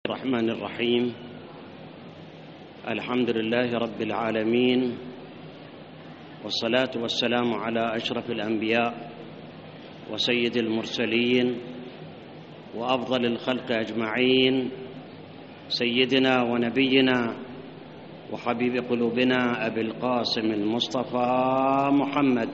الرحمن الرحيم. الحمد لله رب العالمين، والصلاة والسلام على أشرف الأنبياء وسيد المرسلين وأفضل الخلق أجمعين، سيدنا ونبينا وحبيب قلوبنا أبي القاسم المصطفى محمد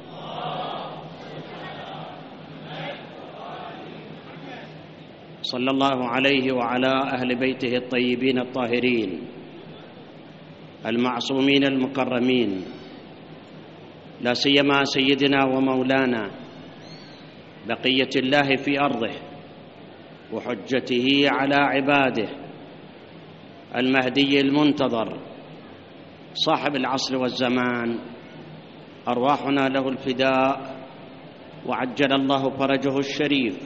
صلى الله عليه وعلى أهل بيته الطيبين الطاهرين المعصومين المكرمين، لا سيما سيدنا ومولانا بقية الله في أرضه وحجته على عباده، المهدي المنتظر صاحب العصر والزمان، أرواحنا له الفداء وعجل الله فرجه الشريف.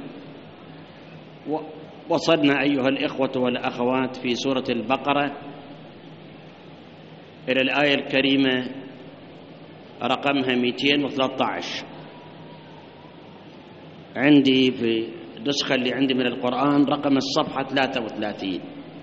وصلنا أيها الإخوة والأخوات في سورة البقرة إلى الآية الكريمة رقمها 213. عندي في النسخة اللي عندي من القرآن رقم الصفحة 33.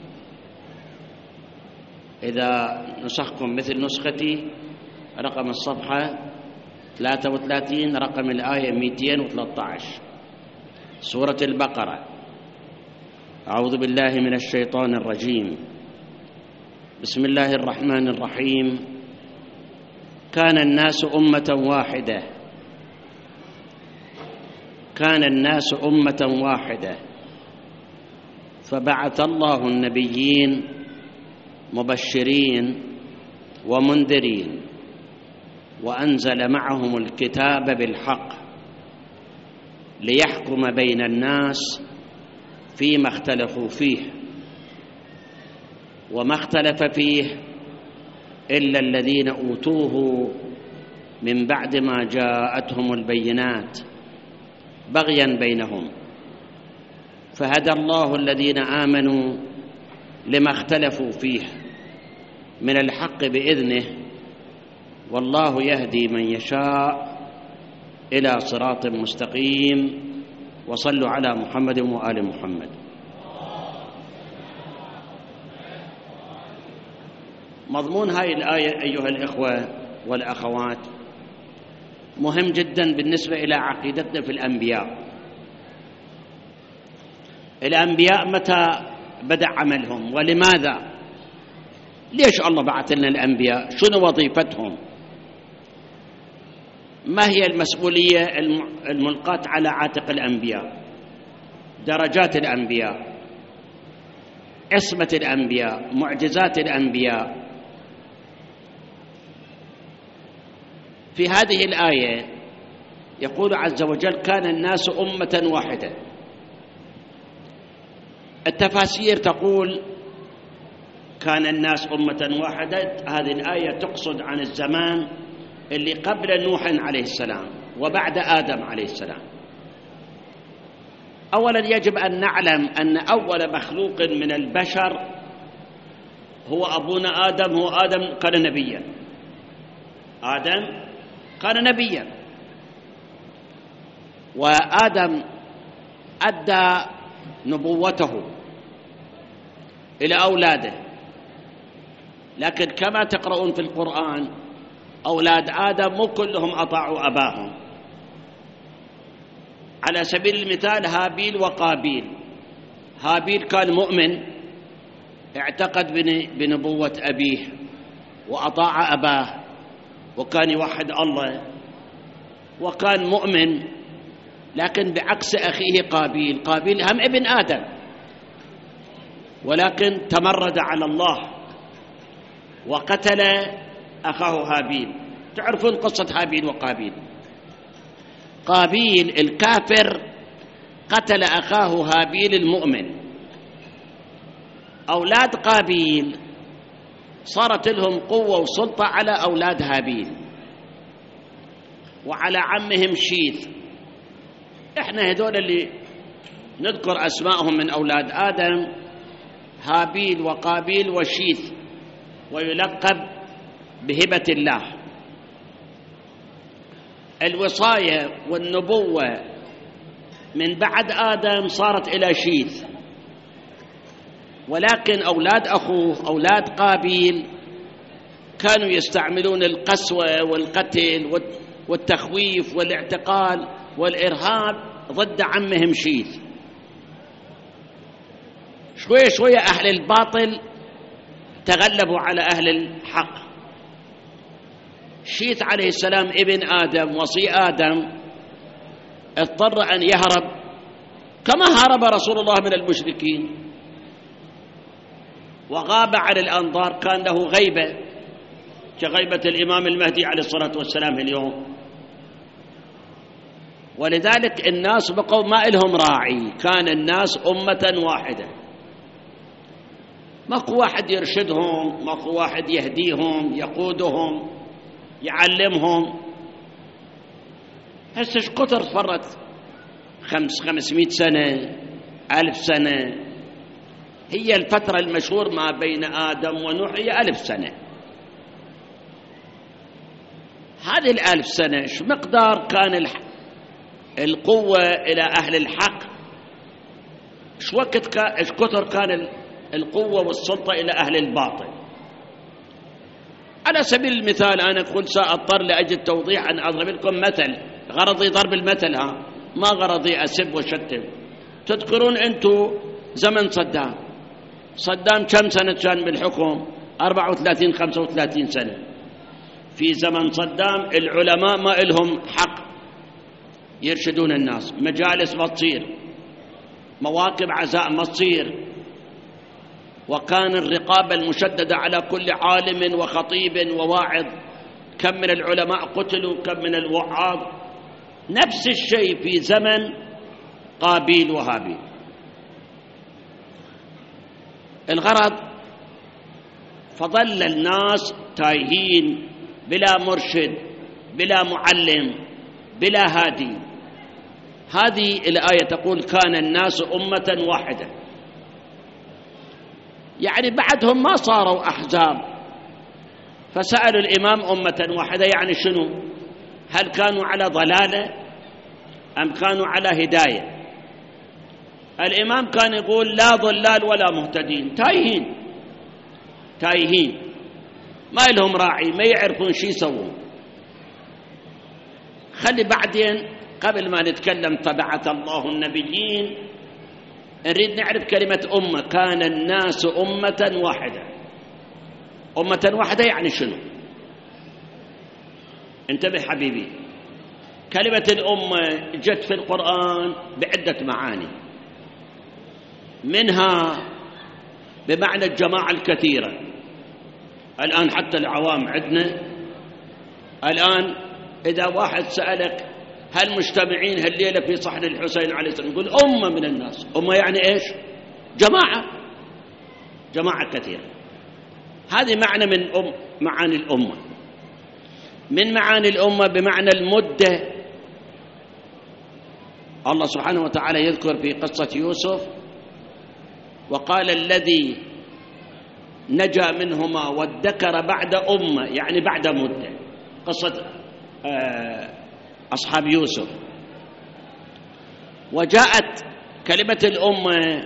إذا نسخكم مثل نسختي رقم الصفحة 33 رقم الآية 213 سورة البقرة. أعوذ بالله من الشيطان الرجيم. بسم الله الرحمن الرحيم. كان الناس أمة واحدة فبعث الله النبيين مبشرين ومنذرين وأنزل معهم الكتاب بالحق ليحكم بين الناس فيما اختلفوا فيه، وما اختلف فيه إلا الذين أوتوه من بعد ما جاءتهم البينات بغيا بينهم، فهدى الله الذين آمنوا لما اختلفوا فيه من الحق بإذنه، والله يهدي من يشاء إلى صراط مستقيم. وصلوا على محمد وآل محمد. مضمون هاي الآية أيها الإخوة والأخوات مهم جدا بالنسبة إلى عقيدتنا في الأنبياء. الأنبياء متى بدأ عملهم ولماذا؟ ليش الله بعث لنا الأنبياء؟ شنو وظيفتهم؟ ما هي المسؤولية الملقاة على عاتق الأنبياء؟ درجات الأنبياء، عصمة الأنبياء، معجزات الأنبياء. في هذه الآية يقول عز وجل: كان الناس أمة واحدة. التفاسير تقول كان الناس أمة واحدة، هذه الآية تقصد عن الزمان اللي قبل نوح عليه السلام وبعد آدم عليه السلام. أولا يجب أن نعلم أن أول مخلوق من البشر هو أبونا آدم. هو آدم كان نبيا، آدم كان نبيا، وآدم أدى نبوته إلى أولاده، لكن كما تقرؤون في القرآن أولاد آدم مو كلهم أطاعوا أباهم. على سبيل المثال هابيل وقابيل. هابيل كان مؤمن، اعتقد بنبوة أبيه وأطاع أباه وكان يوحد الله وكان مؤمن، لكن بعكس أخيه قابيل. قابيل هم ابن آدم ولكن تمرد على الله وقتل أخاه هابيل. تعرفون قصة هابيل وقابيل. قابيل الكافر قتل أخاه هابيل المؤمن. أولاد قابيل صارت لهم قوة وسلطة على أولاد هابيل وعلى عمهم شيث. إحنا هذول اللي نذكر أسمائهم من أولاد آدم: هابيل وقابيل وشيث، ويلقب بهبة الله. الوصاية والنبوة من بعد آدم صارت إلى شيث، ولكن أولاد أخوه أولاد قابيل كانوا يستعملون القسوة والقتل والتخويف والاعتقال والإرهاب ضد عمهم شيث. شوية شوية أهل الباطل تغلبوا على أهل الحق. شيث عليه السلام ابن آدم وصي آدم اضطر أن يهرب كما هرب رسول الله من المشركين، وغاب عن الأنظار، كان له غيبة كغيبة الإمام المهدي عليه الصلاة والسلام اليوم. ولذلك الناس بقوا ما إلهم راعي، كان الناس أمة واحدة، ماكو واحد يرشدهم، ماكو واحد يهديهم يقودهم يعلمهم. هسه ايش كثر فرت 500 سنة 1000 سنة، هي الفترة المشهور ما بين آدم ونوح هي 1000 سنة. هذه 1000 سنة ايش مقدار كان القوة إلى أهل الحق، ايش وقت ايش كثر كان القوة والسلطة إلى أهل الباطل. على سبيل المثال أنا كل سأضطر لأجل توضيح أن أضرب لكم مثل، غرضي ضرب المثل، ما غرضي أسب وشتم. تذكرون أنتم زمن صدام كم سنة كان بالحكم؟ 34 35 سنة. في زمن صدام العلماء ما إلهم حق يرشدون الناس، مجالس ما تصير، مواكب عزاء ما تصير، وكان الرقابة المشددة على كل عالم وخطيب وواعظ. كم من العلماء قتلوا، كم من الوعاظ. نفس الشيء في زمن قابيل وهابيل. الغرض فظل الناس تايهين بلا مرشد بلا معلم بلا هادي. هذه الآية تقول كان الناس أمة واحدة، يعني بعدهم ما صاروا أحزاب. فسألوا الإمام أمة واحدة يعني شنو؟ هل كانوا على ضلالة أم كانوا على هداية؟ الإمام كان يقول لا ضلال ولا مهتدين، تايهين ما لهم راعي، ما يعرفون شي يسوون. خلي بعدين قبل ما نتكلم فبعث الله النبيين نريد نعرف كلمة أمة. كان الناس أمة واحدة. أمة واحدة يعني شنو؟ انتبه حبيبي، كلمة الأمة جت في القرآن بعدة معاني، منها بمعنى الجماعة الكثيرة. الآن حتى العوام عندنا الآن إذا واحد سألك هل مجتمعين هالليلة في صحن الحسين عليه السلام، يقول أمة من الناس. أمة يعني إيش؟ جماعة كثيرة. هذه معنى من معاني الأمة. من معاني الأمة بمعنى المدة. الله سبحانه وتعالى يذكر في قصة يوسف وقال الذي نجا منهما وادكر بعد أمة، يعني بعد مدة. قصة أصحاب يوسف. وجاءت كلمة الأمة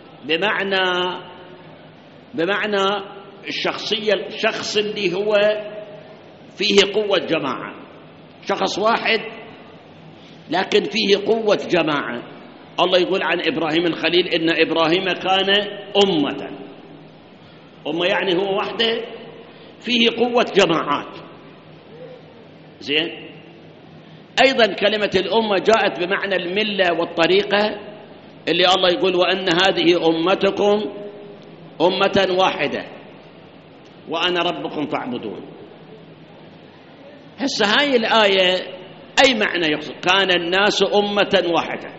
بمعنى الشخصية، الشخص اللي هو فيه قوة جماعة، شخص واحد لكن فيه قوة جماعة. الله يقول عن إبراهيم الخليل إن إبراهيم كان أمة يعني هو وحده فيه قوة جماعات. زين. أيضا كلمة الأمة جاءت بمعنى الملة والطريقة، اللي الله يقول وأن هذه أمتكم أمة واحدة وأنا ربكم فاعبدون. هسه هاي الآية أي معنى يقصد؟ كان الناس أمة واحدة.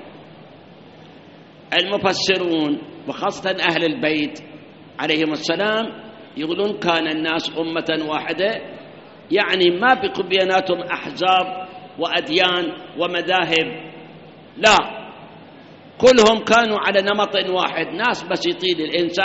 المفسرون وخاصة أهل البيت عليهم السلام يقولون كان الناس أمة واحدة، يعني ما بيكون بيناتهم أحزاب وأديان ومذاهب، لا، كلهم كانوا على نمط واحد، ناس بسيطين.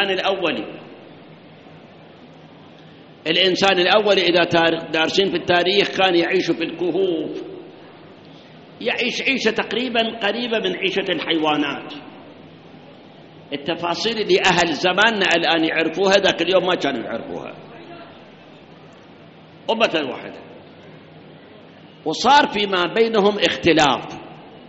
الإنسان الأولي إذا دارسين في التاريخ كان يعيش في الكهوف، يعيش عيشة تقريبا قريبة من عيشة الحيوانات، التفاصيل اللي أهل زماننا الآن يعرفوها ذاك اليوم ما كانوا يعرفوها. أمة واحدة، وصار فيما بينهم اختلاف،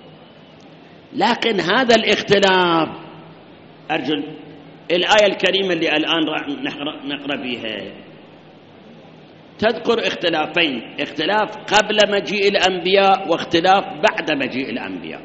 لكن هذا الاختلاف أرجو الآية الكريمة اللي الآن نقرأ فيها تذكر اختلافين: اختلاف قبل مجيء الأنبياء واختلاف بعد مجيء الأنبياء.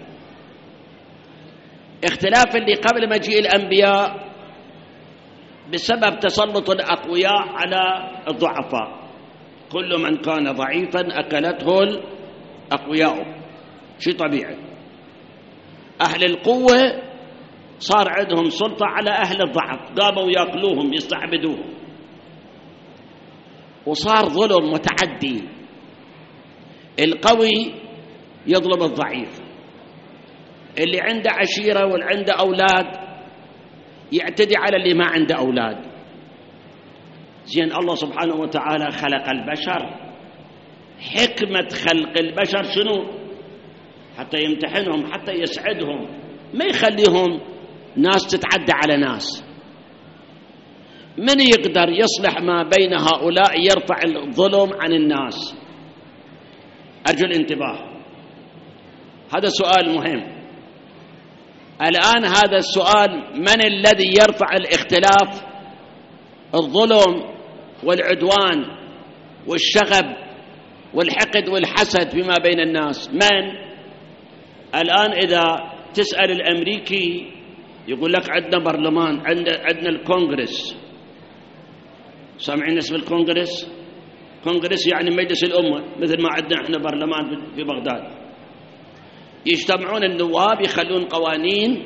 اختلاف اللي قبل مجيء الأنبياء بسبب تسلط الأقوياء على الضعفاء، كل من كان ضعيفا أكلته الأقوياء، شيء طبيعي. أهل القوة صار عندهم سلطة على أهل الضعف، قاموا يأكلوهم يستعبدوهم، وصار ظلم متعدي، القوي يظلم الضعيف، اللي عنده عشيرة واللي عنده أولاد يعتدي على اللي ما عنده أولاد. زين الله سبحانه وتعالى خلق البشر، حكمة خلق البشر شنو؟ حتى يمتحنهم، حتى يسعدهم، ما يخليهم ناس تتعدى على ناس. من يقدر يصلح ما بين هؤلاء يرفع الظلم عن الناس؟ أرجو الانتباه، هذا سؤال مهم الآن. هذا السؤال: من الذي يرفع الاختلاف، الظلم والعدوان والشغب والحقد والحسد فيما بين الناس؟ من؟ الآن إذا تسأل الأمريكي يقول لك عندنا برلمان، عندنا الكونغرس. سامعين اسم الكونغرس؟ كونغرس يعني مجلس الأمة، مثل ما عندنا احنا برلمان في بغداد. يجتمعون النواب يخلون قوانين،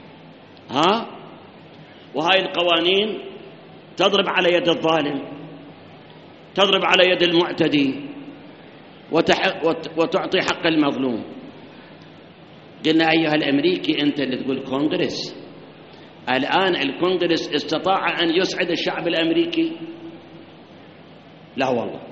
وهاي القوانين تضرب على يد الظالم، تضرب على يد المعتدي، وتعطي حق المظلوم. قلنا أيها الأمريكي أنت اللي تقول كونغرس، الآن الكونغرس استطاع أن يسعد الشعب الأمريكي؟ لا والله.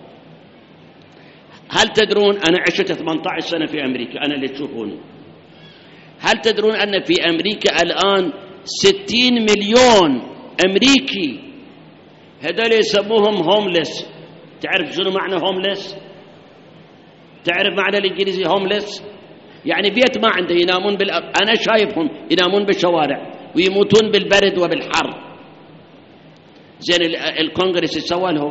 هل تدرون، أنا عشت 18 سنة في أمريكا، أنا اللي تشوفوني، هل تدرون أن في أمريكا الآن 60 مليون أمريكي هذول يسموهم هوملس؟ تعرف شنو معنى هوملس؟ تعرف معنى الإنجليزي هوملس؟ يعني بيت ما عنده، ينامون أنا شايفهم ينامون بالشوارع ويموتون بالبرد وبالحر. زين الكونغرس سوى لهم؟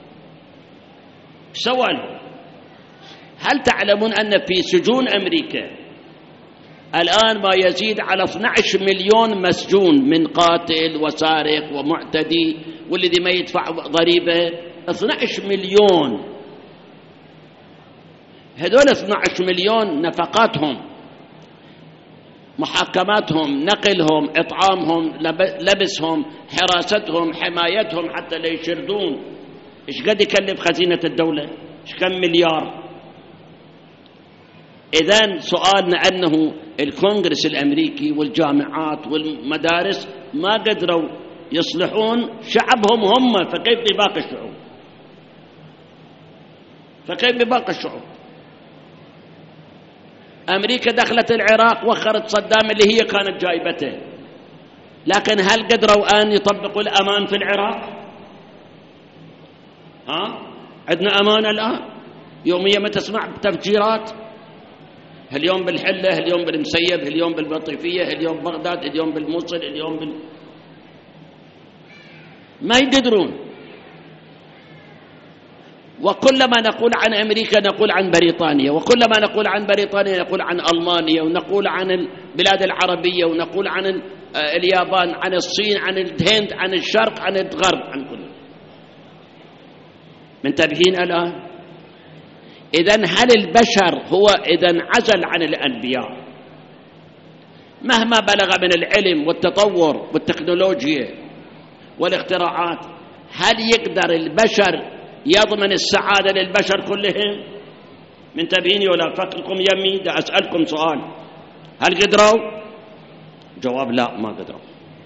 سوى لهم. هل تعلمون أن في سجون أمريكا الآن ما يزيد على 12 مليون مسجون، من قاتل وسارق ومعتدي والذي ما يدفع ضريبة؟ 12 مليون. هذول 12 مليون نفقاتهم، محاكماتهم، نقلهم، إطعامهم، لبسهم، حراستهم، حمايتهم حتى لا يشردون، إيش قد يكلف خزينة الدولة؟ إيش كم مليار؟ إذن سؤالنا أنه الكونغرس الأمريكي والجامعات والمدارس ما قدروا يصلحون شعبهم هم، فكيف بباقي الشعوب؟ فكيف بباقي الشعوب؟ أمريكا دخلت العراق وخرت صدام اللي هي كانت جايبته، لكن هل قدروا أن يطبقوا الأمان في العراق؟ عندنا أمان الآن يوميا ما تسمع تفجيرات، اليوم بالحلة، اليوم بالمسيب، اليوم بالبطيفية، اليوم بغداد، اليوم بالموصل، اليوم ما يقدرون. وكلما نقول عن أمريكا نقول عن بريطانيا، وكلما نقول عن بريطانيا نقول عن ألمانيا، ونقول عن البلاد العربية، ونقول عن اليابان، عن الصين، عن الهند، عن الشرق، عن الغرب، عن كل. منتبهين الآن؟ إذن هل البشر هو إذن عزل عن الأنبياء مهما بلغ من العلم والتطور والتكنولوجيا والاختراعات؟ هل يقدر البشر يضمن السعادة للبشر كلهم؟ منتبهين ولا فكركم يمي؟ دا أسألكم سؤال، هل قدروا؟ جواب لا، ما قدروا.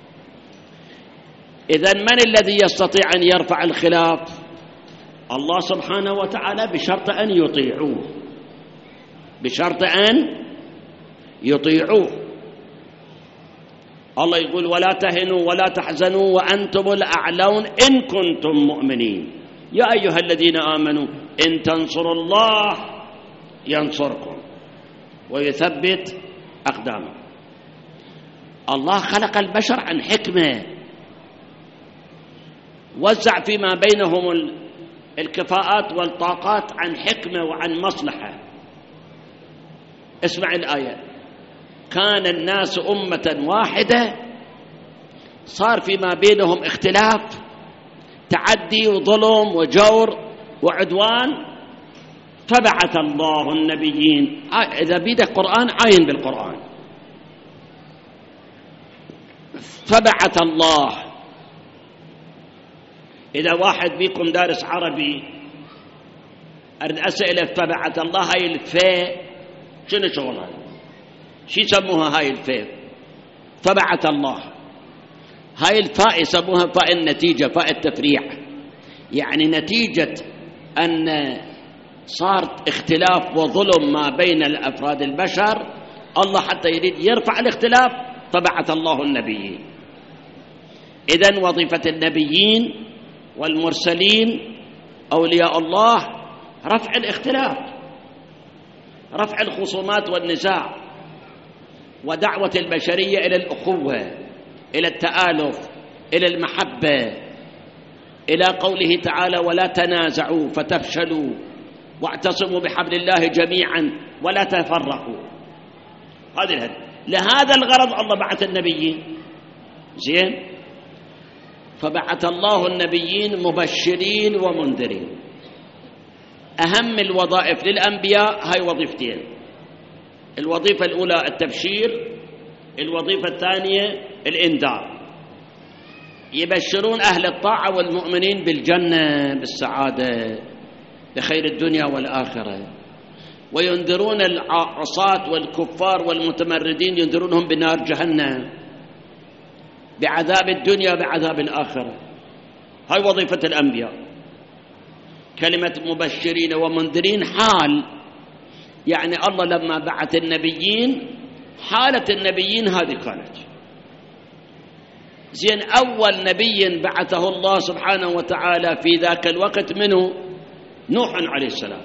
إذن من الذي يستطيع أن يرفع الخلاف؟ الله سبحانه وتعالى، بشرط أن يطيعوه، بشرط أن يطيعوه. الله يقول ولا تهنوا ولا تحزنوا وأنتم الأعلون إن كنتم مؤمنين. يا أيها الذين آمنوا إن تنصروا الله ينصركم ويثبت أقدامكم. الله خلق البشر عن حكمة، وزع فيما بينهم الكفاءات والطاقات عن حكمة وعن مصلحة. اسمع الآية: كان الناس أمة واحدة، صار فيما بينهم اختلاف، تعدي وظلم وجور وعدوان، فبعث الله النبيين. إذا بيدك قرآن عاين بالقرآن. فبعث الله. إذا واحد بيكم دارس عربي أرد أسئلة فبعث الله، هاي الفاء شنو شغلها؟ شو يسموها هاي الفاء؟ فبعث الله. هاي الفاء يسموها فاء النتيجة، فاء التفريع، يعني نتيجة أن صارت اختلاف وظلم ما بين الأفراد البشر، الله حتى يريد يرفع الاختلاف فبعث الله النبيين. إذن وظيفة النبيين والمرسلين أولياء الله رفع الاختلاف، رفع الخصومات والنزاع، ودعوة البشرية إلى الأخوة، إلى التآلف، إلى المحبة، إلى قوله تعالى ولا تنازعوا فتفشلوا واعتصموا بحبل الله جميعا ولا تفرقوا. هذه الهدف، لهذا الغرض الله بعث النبيين. زين، فبعث الله النبيين مبشرين ومنذرين. أهم الوظائف للأنبياء هاي وظيفتين: الوظيفة الأولى التبشير، الوظيفة الثانية الإنذار. يبشرون أهل الطاعة والمؤمنين بالجنة، بالسعادة، بخير الدنيا والآخرة، وينذرون العصاة والكفار والمتمردين، ينذرونهم بنار جهنم، بعذاب الدنيا بعذاب الآخرة. هاي وظيفة الأنبياء. كلمة مبشرين ومنذرين حال، يعني الله لما بعث النبيين حالة النبيين هذه كانت. زين، أول نبي بعثه الله سبحانه وتعالى في ذاك الوقت منه نوح عليه السلام.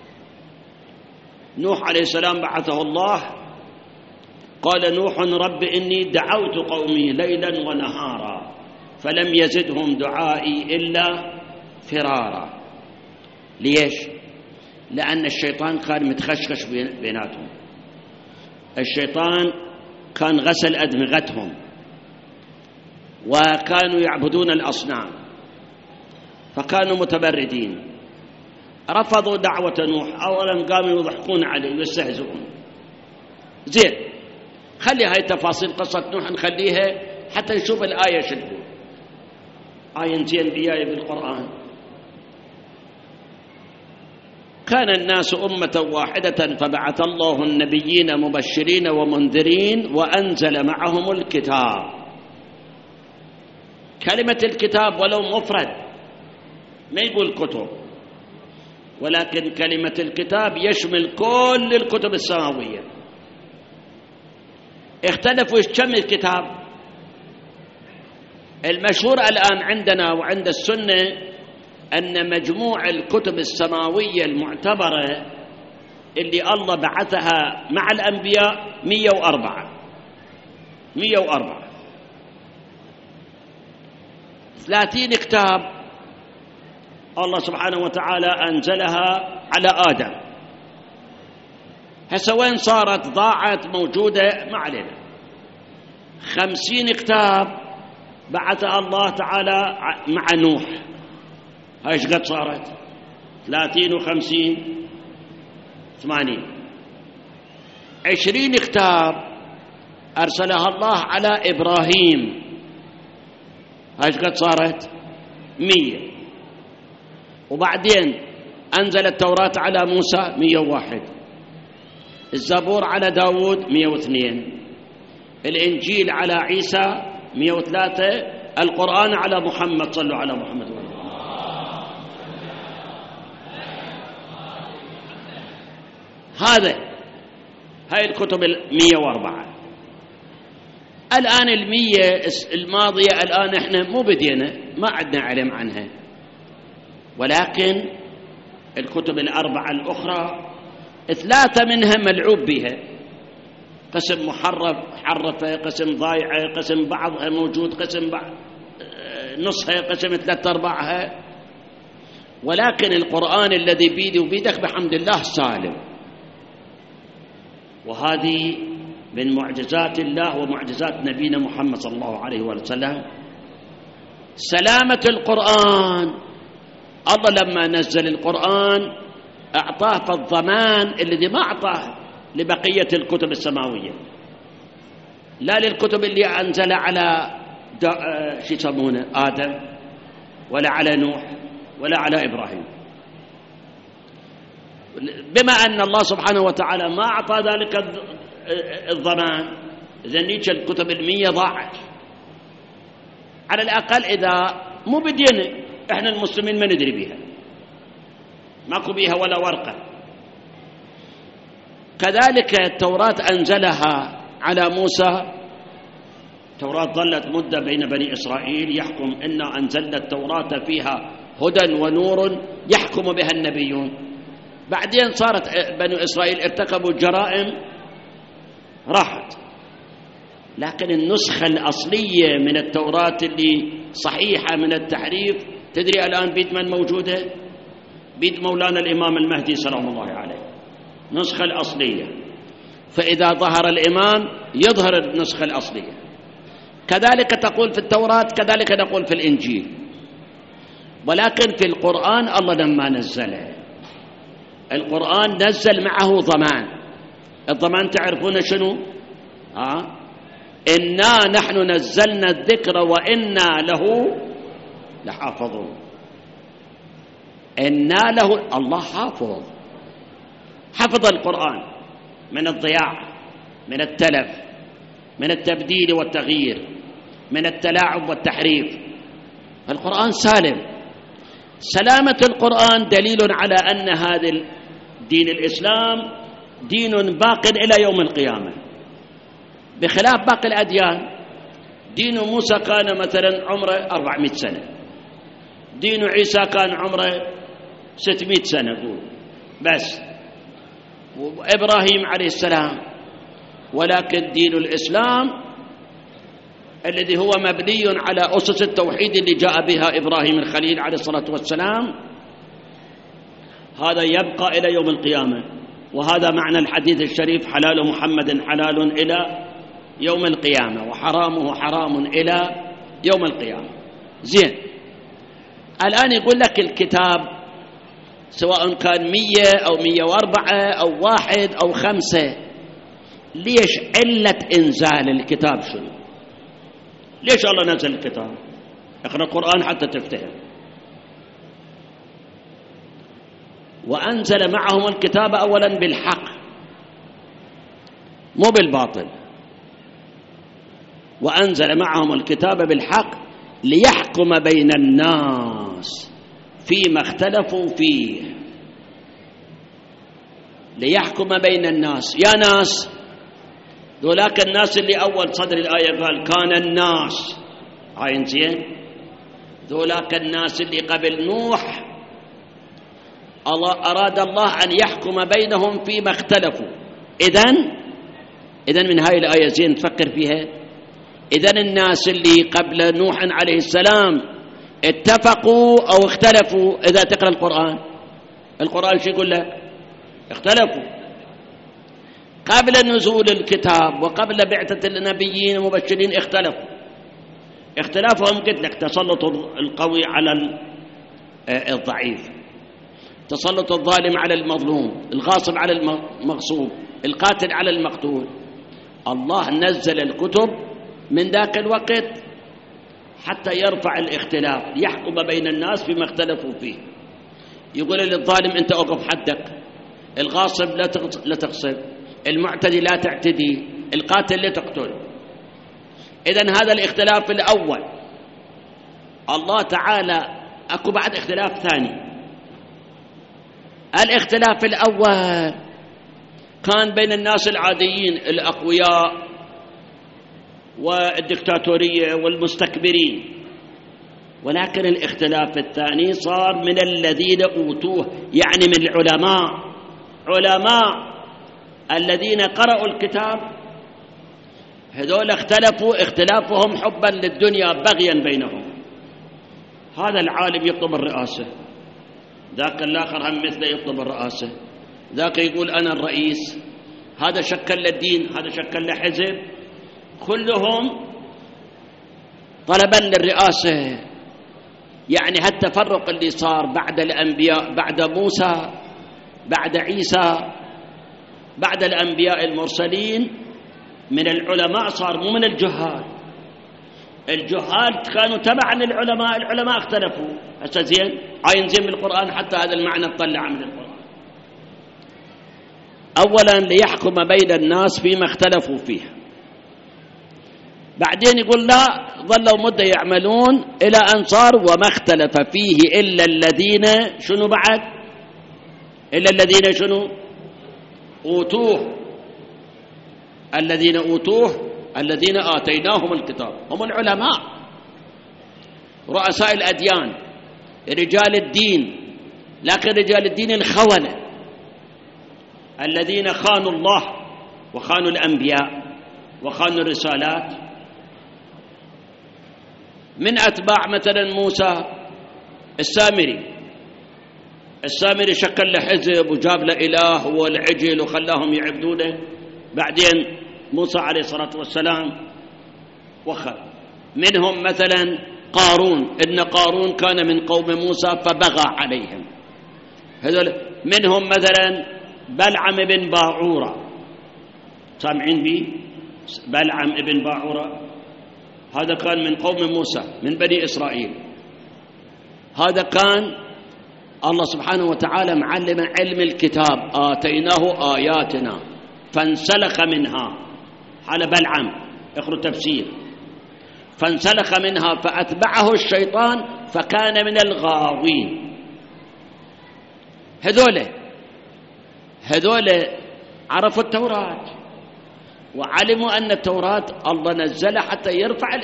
نوح عليه السلام بعثه الله، قال نوح رب إني دعوت قومي ليلا ونهارا فلم يزدهم دعائي إلا فرارا. ليش؟ لأن الشيطان كان متخشخش بيناتهم. الشيطان كان غسل أدمغتهم، وكانوا يعبدون الأصنام، فكانوا متبردين. رفضوا دعوة نوح، أولا قاموا يضحكون عليه ويستهزئون. زين، خلي هاي تفاصيل قصة نوح نخليها حتى نشوف الآية شو تقول. آية زين بآية بالقرآن: كان الناس أمة واحدة فبعث الله النبيين مبشرين ومنذرين وأنزل معهم الكتاب. كلمة الكتاب ولو مفرد، ما يقول كتب، ولكن كلمة الكتاب يشمل كل الكتب السماوية. اختلفوا كم الكتاب. المشهور الآن عندنا وعند السنة أن مجموع الكتب السماوية المعتبرة اللي الله بعثها مع الأنبياء 104. 30 كتاب الله سبحانه وتعالى أنزلها على آدم. هسه وين صارت؟ ضاعت، موجودة، ما علينا. 50 كتاب بعثها الله تعالى مع نوح. هاي ايش قد صارت؟ 30 و50 80. 20 كتاب أرسلها الله على إبراهيم. هاي ايش قد صارت؟ 100. وبعدين أنزل التوراة على موسى 101، الزبور على داود 102، الإنجيل على عيسى 103، القرآن على محمد. صلوا على محمد وعلى هاي الكتب 104. الآن 100 الماضية الآن إحنا مو بدينا، ما عندنا علم عنها، ولكن الكتب 4 الأخرى 3 منها ملعوب بها، قسم محرفة، قسم ضايعة، قسم بعضها موجود، قسم نصها، قسم 3/4، ولكن القرآن الذي بيدي وبيدك بحمد الله سالم. وهذه من معجزات الله ومعجزات نبينا محمد صلى الله عليه وسلم سلامة القرآن. الله لما نزل القرآن أعطاه في الضمان الذي ما أعطاه لبقية الكتب السماوية، لا للكتب اللي أنزل على شو يسمونه آدم، ولا على نوح، ولا على إبراهيم. بما أن الله سبحانه وتعالى ما أعطى ذلك الضمان، إذن نيجي الكتب 100 ضاعت. على الأقل إذا مو بدينا إحنا المسلمين ما ندري بها، ماكو بها ولا ورقة. كذلك التوراة أنزلها على موسى، التوراة ظلت مدة بين بني إسرائيل يحكم، إنا أنزلنا التوراة فيها هدى ونور يحكم بها النبيون. بعدين صارت بني إسرائيل ارتكبوا جرائم راحت، لكن النسخة الأصلية من التوراة اللي صحيحة من التحريف، تدري الآن بيد من موجودة؟ بيد مولانا الإمام المهدي سلام الله عليه، نسخة الأصلية. فإذا ظهر الإمام يظهر النسخة الأصلية. كذلك تقول في التوراة، كذلك نقول في الإنجيل. ولكن في القرآن الله لما نزله، القرآن نزل معه ضمان. الضمان تعرفون شنو؟ إنا نحن نزلنا الذكر وإنا له لحافظون. إنا له، الله حافظ، حفظ القرآن من الضياع، من التلف، من التبديل والتغيير، من التلاعب والتحريف. القرآن سالم. سلامة القرآن دليل على أن هذا دين الإسلام دين باق إلى يوم القيامة، بخلاف باقي الأديان. دين موسى كان مثلا عمره 400 سنة، دين عيسى كان عمره 600 سنة قول بس، وإبراهيم عليه السلام. ولكن دين الإسلام الذي هو مبني على أسس التوحيد اللي جاء بها إبراهيم الخليل عليه الصلاة والسلام، هذا يبقى إلى يوم القيامة. وهذا معنى الحديث الشريف: حلال محمد حلال إلى يوم القيامة، وحرامه حرام إلى يوم القيامة. زين، الآن يقول لك الكتاب سواء كان 100 أو 104 أو 1 أو 5، ليش علة إنزال الكتاب شنو؟ ليش الله نزل الكتاب؟ اقرأ القرآن حتى تفتهم. وأنزل معهم الكتاب أولا بالحق مو بالباطل، وأنزل معهم الكتاب بالحق ليحكم بين الناس فيما اختلفوا فيه. ليحكم بين الناس، يا ناس، ذولاك الناس اللي أول صدر الآية قال كان الناس، هاي زين، ذولاك الناس اللي قبل نوح الله أراد الله أن يحكم بينهم فيما اختلفوا. إذن من هاي الآية زين تفكر فيها. إذن الناس اللي قبل نوح عليه السلام اتفقوا أو اختلفوا. إذا تقرأ القرآن شو يقول لك؟ اختلفوا قبل نزول الكتاب وقبل بعثة النبيين المبشرين، اختلافهم قلت لك تسلط القوي على الضعيف، تسلط الظالم على المظلوم، الغاصب على المغصوب، القاتل على المقتول. الله نزل الكتب من ذاك الوقت حتى يرفع الاختلاف، يحكم بين الناس فيما اختلفوا فيه. يقول للظالم أنت أوقف حدك، الغاصب لا تغصب، المعتدي لا تعتدي، القاتل لا تقتل. إذن هذا الاختلاف الأول. الله تعالى أكو بعد اختلاف ثاني. الاختلاف الأول كان بين الناس العاديين الأقوياء والدكتاتورية والمستكبرين. ولكن الاختلاف الثاني صار من الذين أوتوه، يعني من العلماء، علماء الذين قرأوا الكتاب، هذول اختلفوا اختلافهم حبا للدنيا بغيا بينهم. هذا العالم يطلب الرئاسة، ذاك الآخر هم مثله يطلب الرئاسة، ذاك يقول أنا الرئيس، هذا شكل للدين، هذا شكل لحزب، كلهم طلبا للرئاسة. يعني هالتفرق اللي صار بعد الأنبياء، بعد موسى، بعد عيسى، بعد الأنبياء المرسلين، من العلماء صار، مو من الجهال. الجهال كانوا تبعا للعلماء، العلماء اختلفوا. هسه زين عاين زين بالقرآن حتى هذا المعنى تطلع من القرآن. أولا ليحكم بين الناس فيما اختلفوا فيه، بعدين يقول لا، ظلوا مدة يعملون إلى أن صار وما اختلف فيه إلا الذين شنو بعد، إلا الذين شنو أوتوه، الذين أوتوه الذين آتيناهم الكتاب، هم العلماء، رؤساء الأديان، رجال الدين، لكن رجال الدين الخونة الذين خانوا الله وخانوا الأنبياء وخانوا الرسالات. من أتباع مثلا موسى السامري شكل له حزب وجاب له إله والعجل وخلاهم يعبدونه. بعدين موسى عليه الصلاة والسلام وخر منهم مثلا قارون، إن قارون كان من قوم موسى فبغى عليهم. هذول منهم مثلا بلعم بن باعورة، سامعين به؟ بلعم بن باعورة هذا كان من قوم موسى من بني إسرائيل. هذا كان الله سبحانه وتعالى معلم علم الكتاب، آتيناه آياتنا فانسلخ منها. على بلعم اقرأ تفسير. فانسلخ منها فأتبعه الشيطان فكان من الغاوين. هذول عرفوا التوراة وعلموا أن التوراة الله نزلها حتى يرفع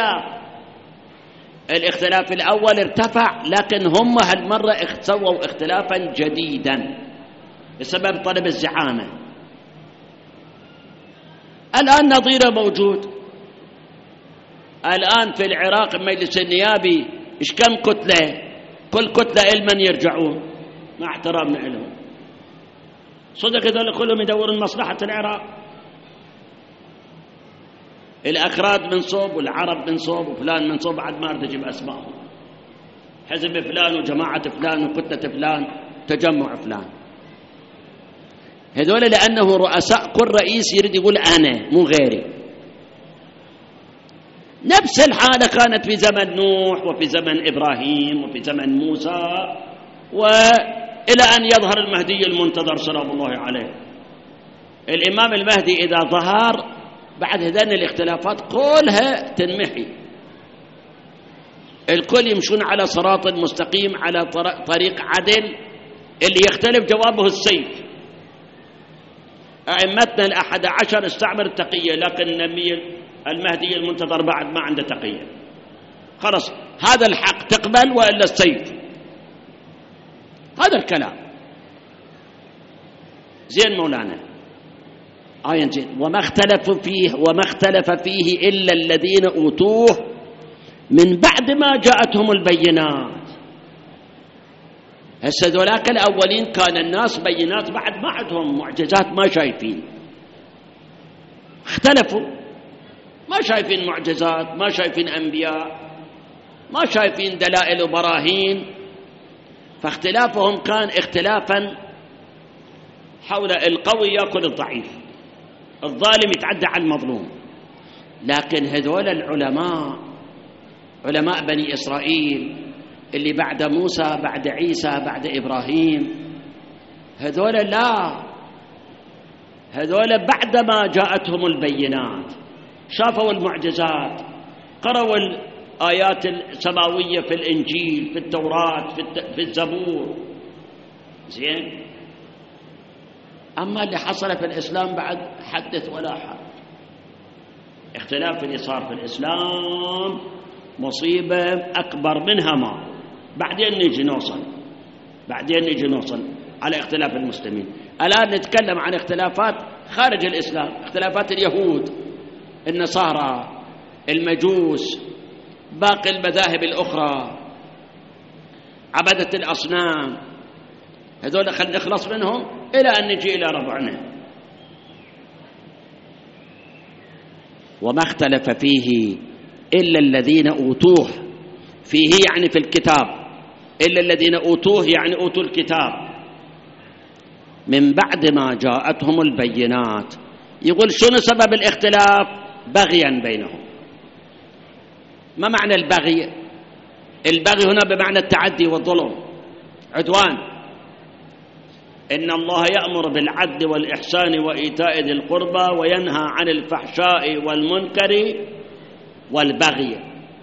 الاختلاف الأول ارتفع، لكن هم هالمرة سووا اختلافا جديدا بسبب طلب الزعامة. الآن نظيره موجود، الآن في العراق المجلس النيابي إيش كم كتلة، كل كتلة إلمن يرجعون مع احترامنا لهم. صدق هذول كلهم يدورون مصلحة العراق. الأكراد من صوب والعرب من صوب وفلان من صوب، بعد ما تجيب أسمائهم، حزب فلان وجماعة فلان وكتلة فلان تجمع فلان. هذول لأنه رؤساء، كل رئيس يريد يقول أنا مو غيري. نفس الحالة كانت في زمن نوح وفي زمن إبراهيم وفي زمن موسى، وإلى أن يظهر المهدي المنتظر سلام الله عليه. الإمام المهدي إذا ظهر بعد هذين الاختلافات كلها تنمحي، الكل يمشون على صراط مستقيم، على طريق عدل. اللي يختلف جوابه السيف. أئمتنا ال11 استعمل التقية، لكن المهدي المنتظر بعد ما عنده تقية. خلاص هذا الحق تقبل وإلا السيف. هذا الكلام زين مولانا. آية زين. وما اختلف فيه إلا الذين أوتوه من بعد ما جاءتهم البينات. هسه ذولاك الأولين كان الناس بينات، بعد ما عندهم معجزات، ما شايفين، اختلفوا، ما شايفين معجزات، ما شايفين أنبياء، ما شايفين دلائل وبراهين. فاختلافهم كان اختلافا حول القوي يأكل الضعيف، الظالم يتعدى على المظلوم. لكن هذول العلماء، علماء بني إسرائيل اللي بعد موسى، بعد عيسى، بعد إبراهيم، هذول لا، هذول بعدما جاءتهم البينات، شافوا المعجزات، قرأوا الآيات السماوية في الإنجيل، في التوراة، في الزبور. زين. أما اللي حصل في الإسلام بعد حدث ولا حرج. اختلاف اللي صار في الإسلام مصيبة أكبر منها ما. بعدين نجي نوصل على اختلاف المسلمين. الآن نتكلم عن اختلافات خارج الإسلام، اختلافات اليهود، النصارى، المجوس، باقي المذاهب الأخرى، عبدة الأصنام. هذول خلينا نخلص منهم إلى أن نجي إلى ربعنا. وما اختلف فيه إلا الذين أوتوه، فيه يعني في الكتاب، إلا الذين أوتوه يعني أوتوا الكتاب من بعد ما جاءتهم البينات. يقول شنو سبب الاختلاف؟ بغيا بينهم. ما معنى البغي؟ البغي هنا بمعنى التعدي والظلم، عدوان. إن الله يأمر بالعدل والإحسان وإيتاء ذي القربى وينهى عن الفحشاء والمنكر والبغي.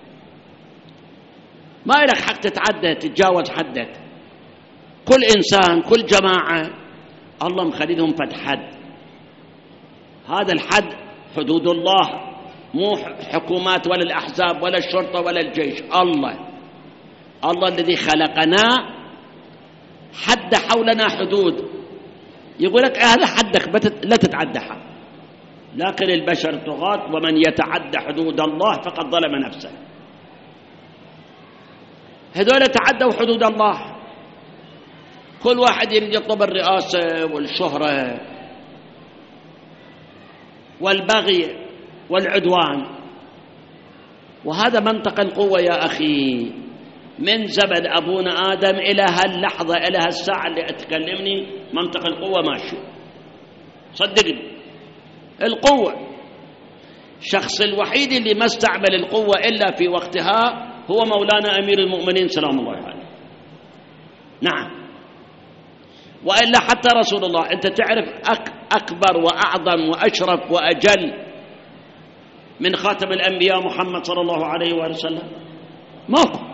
ما لك حق تتعدى تتجاوز حدك. كل إنسان كل جماعة الله مخليهم فد حد، هذا الحد حدود الله، مو حكومات ولا الأحزاب ولا الشرطة ولا الجيش. الله الذي خلقنا حد حولنا حدود، يقول لك هذا حدك لا تتعدها. لكن البشر طغاة، ومن يتعدى حدود الله فقد ظلم نفسه. هذول تعدوا حدود الله، كل واحد يريد يطلب الرئاسة والشهرة والبغي والعدوان. وهذا منطق القوة يا أخي، من زمن أبونا آدم إلى هاللحظة إلى هالساعة اللي أتكلمني منطق القوة ماشي. صدقني القوة، الشخص الوحيد اللي ما استعمل القوة إلا في وقتها هو مولانا أمير المؤمنين سلام الله عليه. نعم، وإلا حتى رسول الله، أنت تعرف أكبر وأعظم وأشرف وأجل من خاتم الأنبياء محمد صلى الله عليه وسلم؟ موقف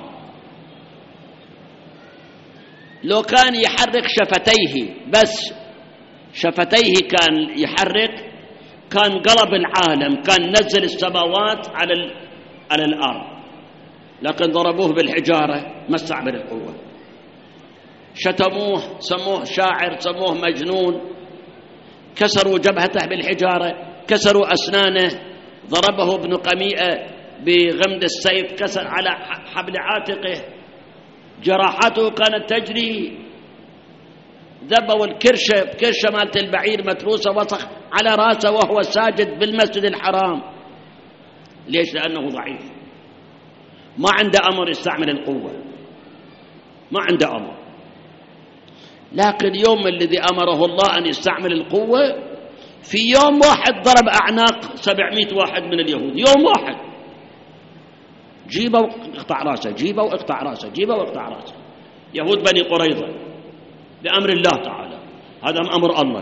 لو كان يحرك شفتيه، بس شفتيه كان يحرك، كان قلب العالم، كان نزل السماوات على الأرض. لكن ضربوه بالحجارة، ما استعمل القوة. شتموه، سموه شاعر، سموه مجنون، كسروا جبهته بالحجارة، كسروا أسنانه، ضربه ابن قميئة بغمد السيف، كسر على حبل عاتقه، جراحاته كانت تجري. ذبوا كرشة مالت البعير متروسة وسخ على راسه وهو ساجد بالمسجد الحرام. ليش؟ لأنه ضعيف، ما عنده أمر يستعمل القوة، ما عنده أمر. لكن يوم الذي أمره الله أن يستعمل القوة، في يوم واحد ضرب أعناق 700 واحد من اليهود، يوم واحد. جيبه واقطع راسه، جيبه واقطع راسه، جيبه واقطع راسه. يهود بني قريظة بأمر الله تعالى، هذا أمر الله.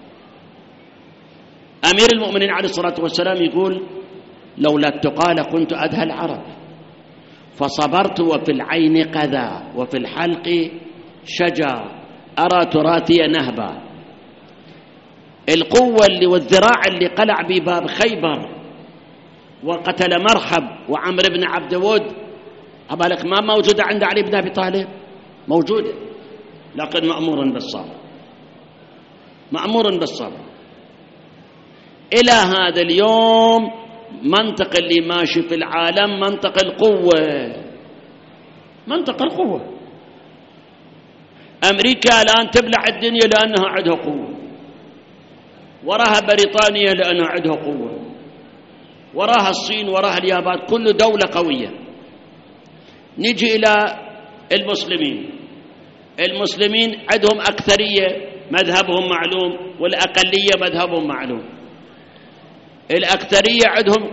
أمير المؤمنين عليه الصلاة والسلام يقول لولا التقى لكنت أدهى العرب، فصبرت وفي العين قذى وفي الحلق شجا أرى تراثي نهبا. القوة اللي والذراع اللي قلع بباب خيبر وقتل مرحب وعمر بن عبد ود، أبالك ما موجودة عند علي بن أبي طالب؟ موجودة، لكن مأمور بالصبر، مأمور بالصبر. إلى هذا اليوم منطق اللي ماشي في العالم منطق القوة، منطق القوة. أمريكا الآن تبلع الدنيا لأنها عندها قوة، وراها بريطانيا لأنها عندها قوة، وراها الصين، وراها اليابان، كل دولة قوية. نجي إلى المسلمين عندهم أكثرية مذهبهم معلوم، والأقلية مذهبهم معلوم. الأكثرية عندهم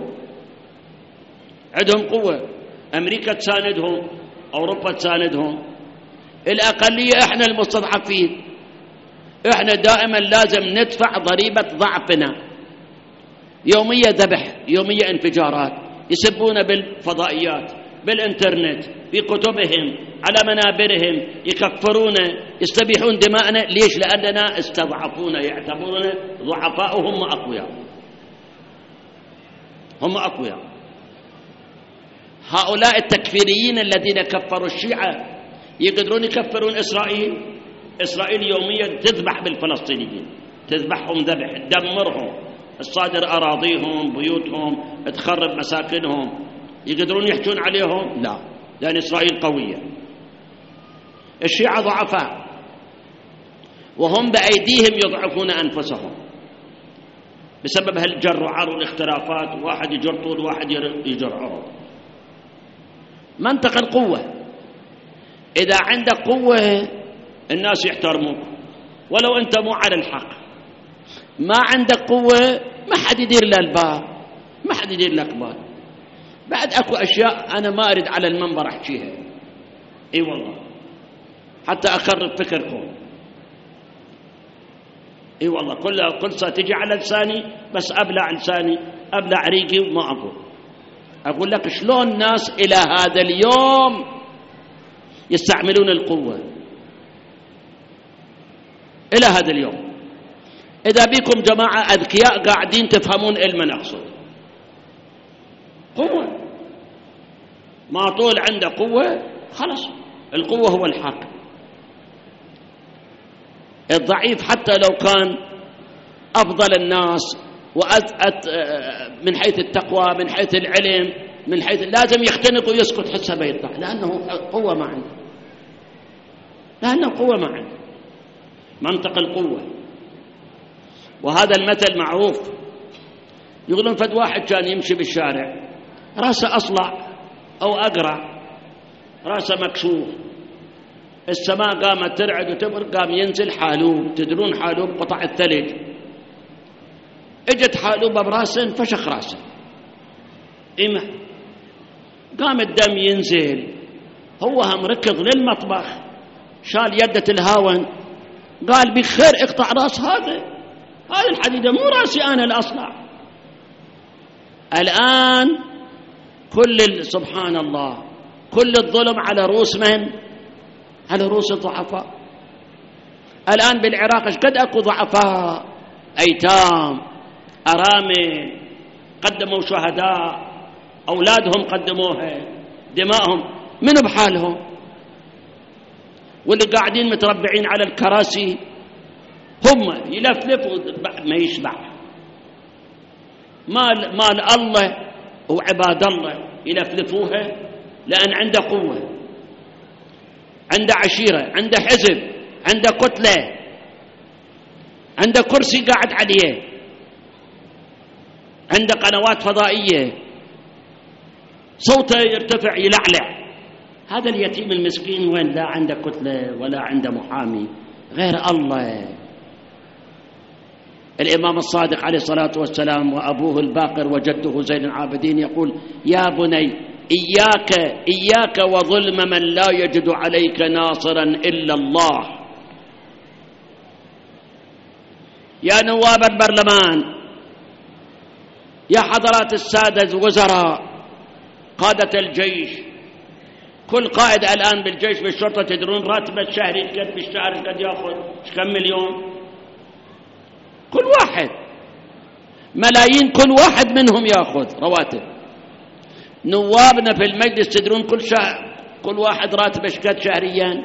قوة، أمريكا تساندهم، أوروبا تساندهم. الأقلية إحنا المستضعفين، إحنا دائما لازم ندفع ضريبة ضعفنا، يومية ذبح، يومية انفجارات، يسبون بالفضائيات، بالإنترنت، في كتبهم، على منابرهم، يكفرون، يستبيحون دماءنا. ليش؟ لأننا استضعفونا، يعتبرون ضعفاء وهم أقوياء. هم أقوياء. هؤلاء التكفيريين الذين كفروا الشيعة يقدرون يكفرون إسرائيل؟ إسرائيل يوميا تذبح بالفلسطينيين، تذبحهم ذبح، تدمرهم، تصادر أراضيهم، بيوتهم، تخرب مساكنهم. يقدرون يحجون عليهم؟ لا، لأن إسرائيل قوية. الشيعة ضعفاء وهم بأيديهم يضعفون أنفسهم بسبب هالجر وعر والاختلافات، واحد يجر طول واحد يجر عرض. منطق القوة، إذا عندك قوة الناس يحترموك ولو أنت مو على الحق. ما عندك قوة ما حد يدير له الباب، ما حد يدير لك بال. بعد أكو أشياء أنا ما أريد على المنبر أحكيها، إي والله، حتى أخرب فكركم. إي والله كل صار تجي على لساني بس أبلع لساني، أبلع ريقي وما أقول لك شلون الناس إلى هذا اليوم يستعملون القوة، إلى هذا اليوم. إذا بيكم جماعة أذكياء قاعدين تفهمون المن أقصد. قوة، ما طول عنده قوة خلاص، القوة هو الحق. الضعيف حتى لو كان أفضل الناس من حيث التقوى، من حيث العلم، من حيث لازم يختنق ويسكت حتى بيطلع، لأنه قوة ما عنده، لأنه قوة ما عنده. منطق القوة. وهذا المثل معروف، يقولون فد واحد كان يمشي بالشارع راسه أصلع أو أقرع، راسه مكشوف، السماء قامت ترعد وتبرق، قام ينزل حالوب. تدرون حالوب قطع الثلج؟ اجت حالوبة براسه انفشخ راسه، إما قام الدم ينزل. هو هم ركض للمطبخ، شال يدة الهاون، قال بخير اقطع راس هذا الحديدة، مو راسي أنا الأصلع. الآن سبحان الله، كل الظلم على رؤوس من؟ على رؤوس الضعفاء. الآن بالعراق ايش قد أكو ضعفاء، أيتام، أرامل، قدموا شهداء، أولادهم قدموها، دماءهم، منو بحالهم؟ واللي قاعدين متربعين على الكراسي هم يلفلفوا ما يشبع. مال الله وعباد الله يلفلفوها، لأن عنده قوة، عنده عشيرة، عنده حزب، عنده كتلة، عنده كرسي قاعد عليه، عنده قنوات فضائية، صوته يرتفع يلعلع. هذا اليتيم المسكين وين؟ لا عنده كتلة ولا عنده محامي غير الله. الإمام الصادق عليه الصلاة والسلام وأبوه الباقر وجده زين العابدين يقول: يا بني إياك وظلم من لا يجد عليك ناصرا إلا الله. يا نواب البرلمان، يا حضرات السادة الوزراء، قادة الجيش، كل قائد الآن بالجيش بالشرطة تدرون راتبه الشهري قد بالشهر قد يأخذ كم مليون؟ كل واحد ملايين، كل واحد منهم يأخذ رواتب. نوابنا في المجلس تدرون كل شهر كل واحد راتبه قد شهريا؟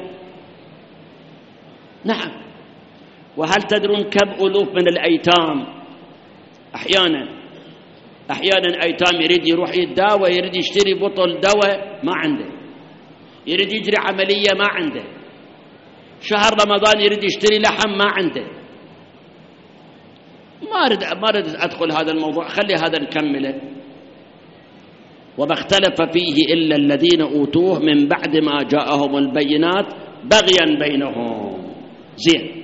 نعم. وهل تدرون كم ألوف من الأيتام أحيانا أيتام يريد يروح يتداوى، يريد يشتري بطل دواء ما عنده، يريد يجري عملية ما عنده، شهر رمضان يريد يشتري لحم ما عنده. ما أريد أدخل هذا الموضوع، خلي هذا نكمله. وما اختلف فيه إلا الذين أوتوه من بعد ما جاءهم البينات بغيا بينهم. زين،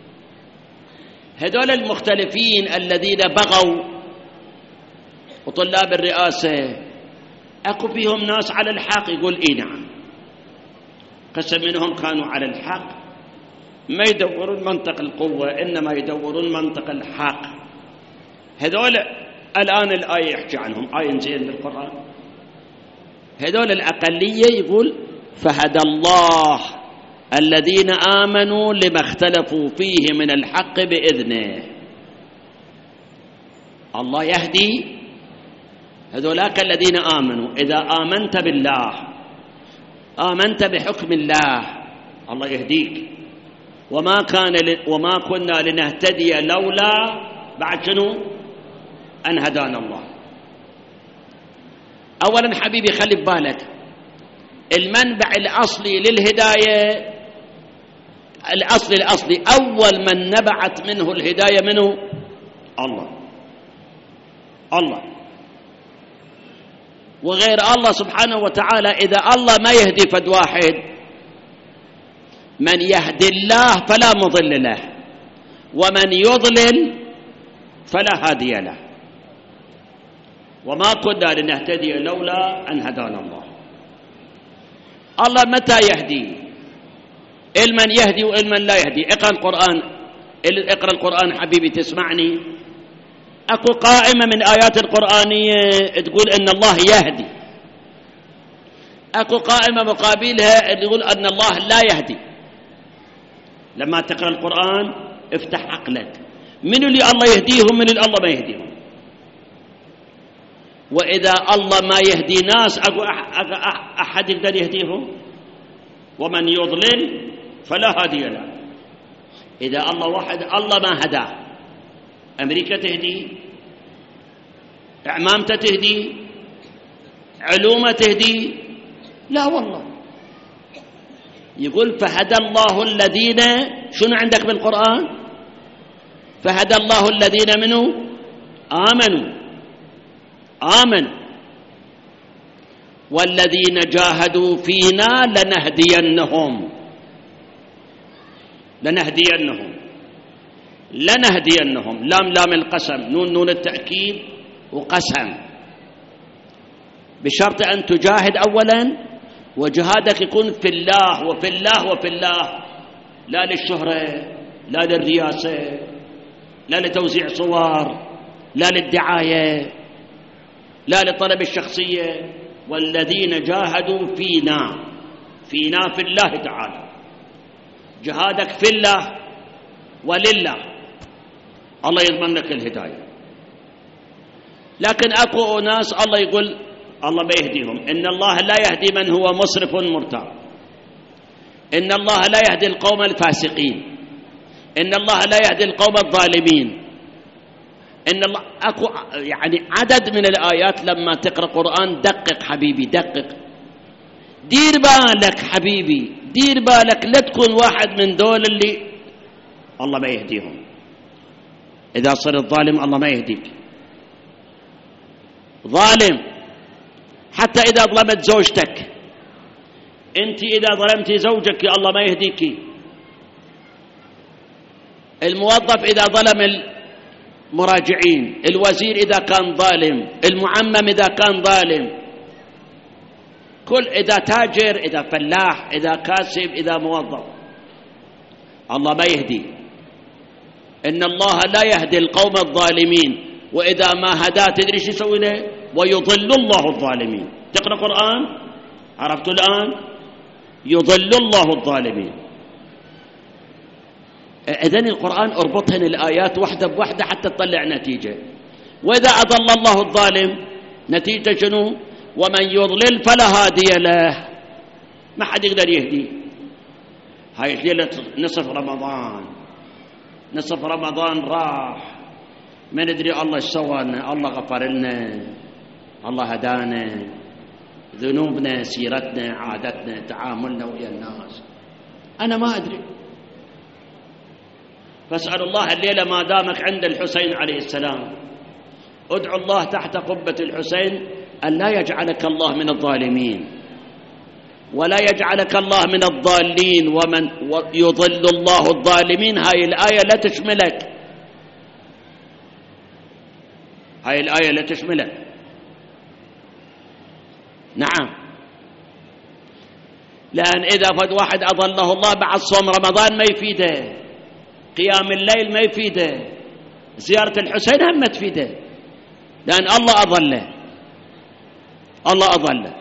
هذول المختلفين الذين بغوا وطلاب الرئاسة أكو فيهم ناس على الحق؟ يقول إيه نعم، قسم منهم كانوا على الحق، ما يدورون منطق القوة إنما يدورون منطق الحق. هذول الآن الآية يحكي عنهم، آية زين بالقرآن. هذول الأقلية يقول: فهدى الله الذين آمنوا لما اختلفوا فيه من الحق بإذنه. الله يهدي هذولاك الذين آمنوا. إذا آمنت بالله، آمنت بحكم الله، الله يهديك. وما كنا لنهتدي لولا بعد شنو؟ أن هدانا الله. أولا حبيبي خلي ببالك المنبع الأصلي للهداية، الأصلي أول من نبعت منه الهداية منه الله. وغير الله سبحانه وتعالى إذا الله ما يهدي فد واحد، من يهدي الله فلا مضل له، ومن يضلل فلا هادي له. وما كنا لنهتدي لولا أن هدانا الله. الله متى يهدي؟ المن يهدي والمن لا يهدي. اقرأ القرآن حبيبي تسمعني. أكو قائمة من آيات القرآنية تقول أن الله يهدي، أكو قائمة مقابلها تقول أن الله لا يهدي. لما تقرأ القرآن افتح عقلك، من اللي الله يهديهم من اللي الله ما يهديهم. وإذا الله ما يهدي ناس أكو أحد يقدر يهديهم؟ ومن يضلل فلا هادي له. إذا الله واحد الله ما هداه، أمريكا تهدي، إعمامته تهدي، علومه تهدي؟ لا والله. يقول فهدى الله الذين، شنو عندك بالقرآن؟ فهدى الله الذين منه آمنوا والذين جاهدوا فينا لنهدينهم. لام القسم، نون التأكيد وقسم، بشرط أن تجاهد أولا، وجهادك يكون في الله وفي الله وفي الله، لا للشهرة، لا للرياسة، لا لتوزيع صور، لا للدعاية، لا لطلب الشخصية. والذين جاهدوا فينا في الله تعالى. جهادك في الله ولله، الله يضمن لك الهداية. لكن أكو ناس الله يقول الله ما يهديهم. إن الله لا يهدي من هو مسرف مرتاب، إن الله لا يهدي القوم الفاسقين، إن الله لا يهدي القوم الظالمين. إن الله أكو يعني عدد من الآيات. لما تقرأ قرآن دقق حبيبي، دقق، دير بالك حبيبي، دير بالك لا تكون واحد من دول اللي الله ما يهديهم. إذا صرت ظالم الله ما يهديك، ظالم. حتى إذا ظلمت زوجتك، أنت إذا ظلمتي زوجك الله ما يهديك. الموظف إذا ظلم المراجعين، الوزير إذا كان ظالم، المعمم إذا كان ظالم، إذا تاجر، إذا فلاح، إذا كاسب، إذا موظف، الله ما يهدي. إن الله لا يهدي القوم الظالمين، وإذا ما هداه تدري شو يسوي له؟ ويضل الله الظالمين. تقرأ قرآن، عرفتوا الآن؟ يضل الله الظالمين. إذن القرآن اربطهن الآيات واحدة بواحدة حتى تطلع نتيجة. وإذا أضل الله الظالم نتيجة شنو؟ ومن يضلل فلا هادي له، ما حد يقدر يهدي. هاي ليلة نصف رمضان راح، ما ندري الله ايش سوى لنا. الله غفر لنا، الله هدانا، ذنوبنا، سيرتنا، عادتنا، تعاملنا ويا الناس أنا ما أدري. فاسأل الله الليلة ما دامك عند الحسين عليه السلام، ادعو الله تحت قبة الحسين أن لا يجعلك الله من الظالمين، ولا يجعلك الله من الضالين. ومن يضل الله الظالمين، هاي الآية لا تشملك، هاي الآية لا تشملك. نعم، لأن إذا فد واحد أضله الله بعد صوم رمضان ما يفيده، قيام الليل ما يفيده، زيارة الحسين هم ما تفيده، لأن الله أضله.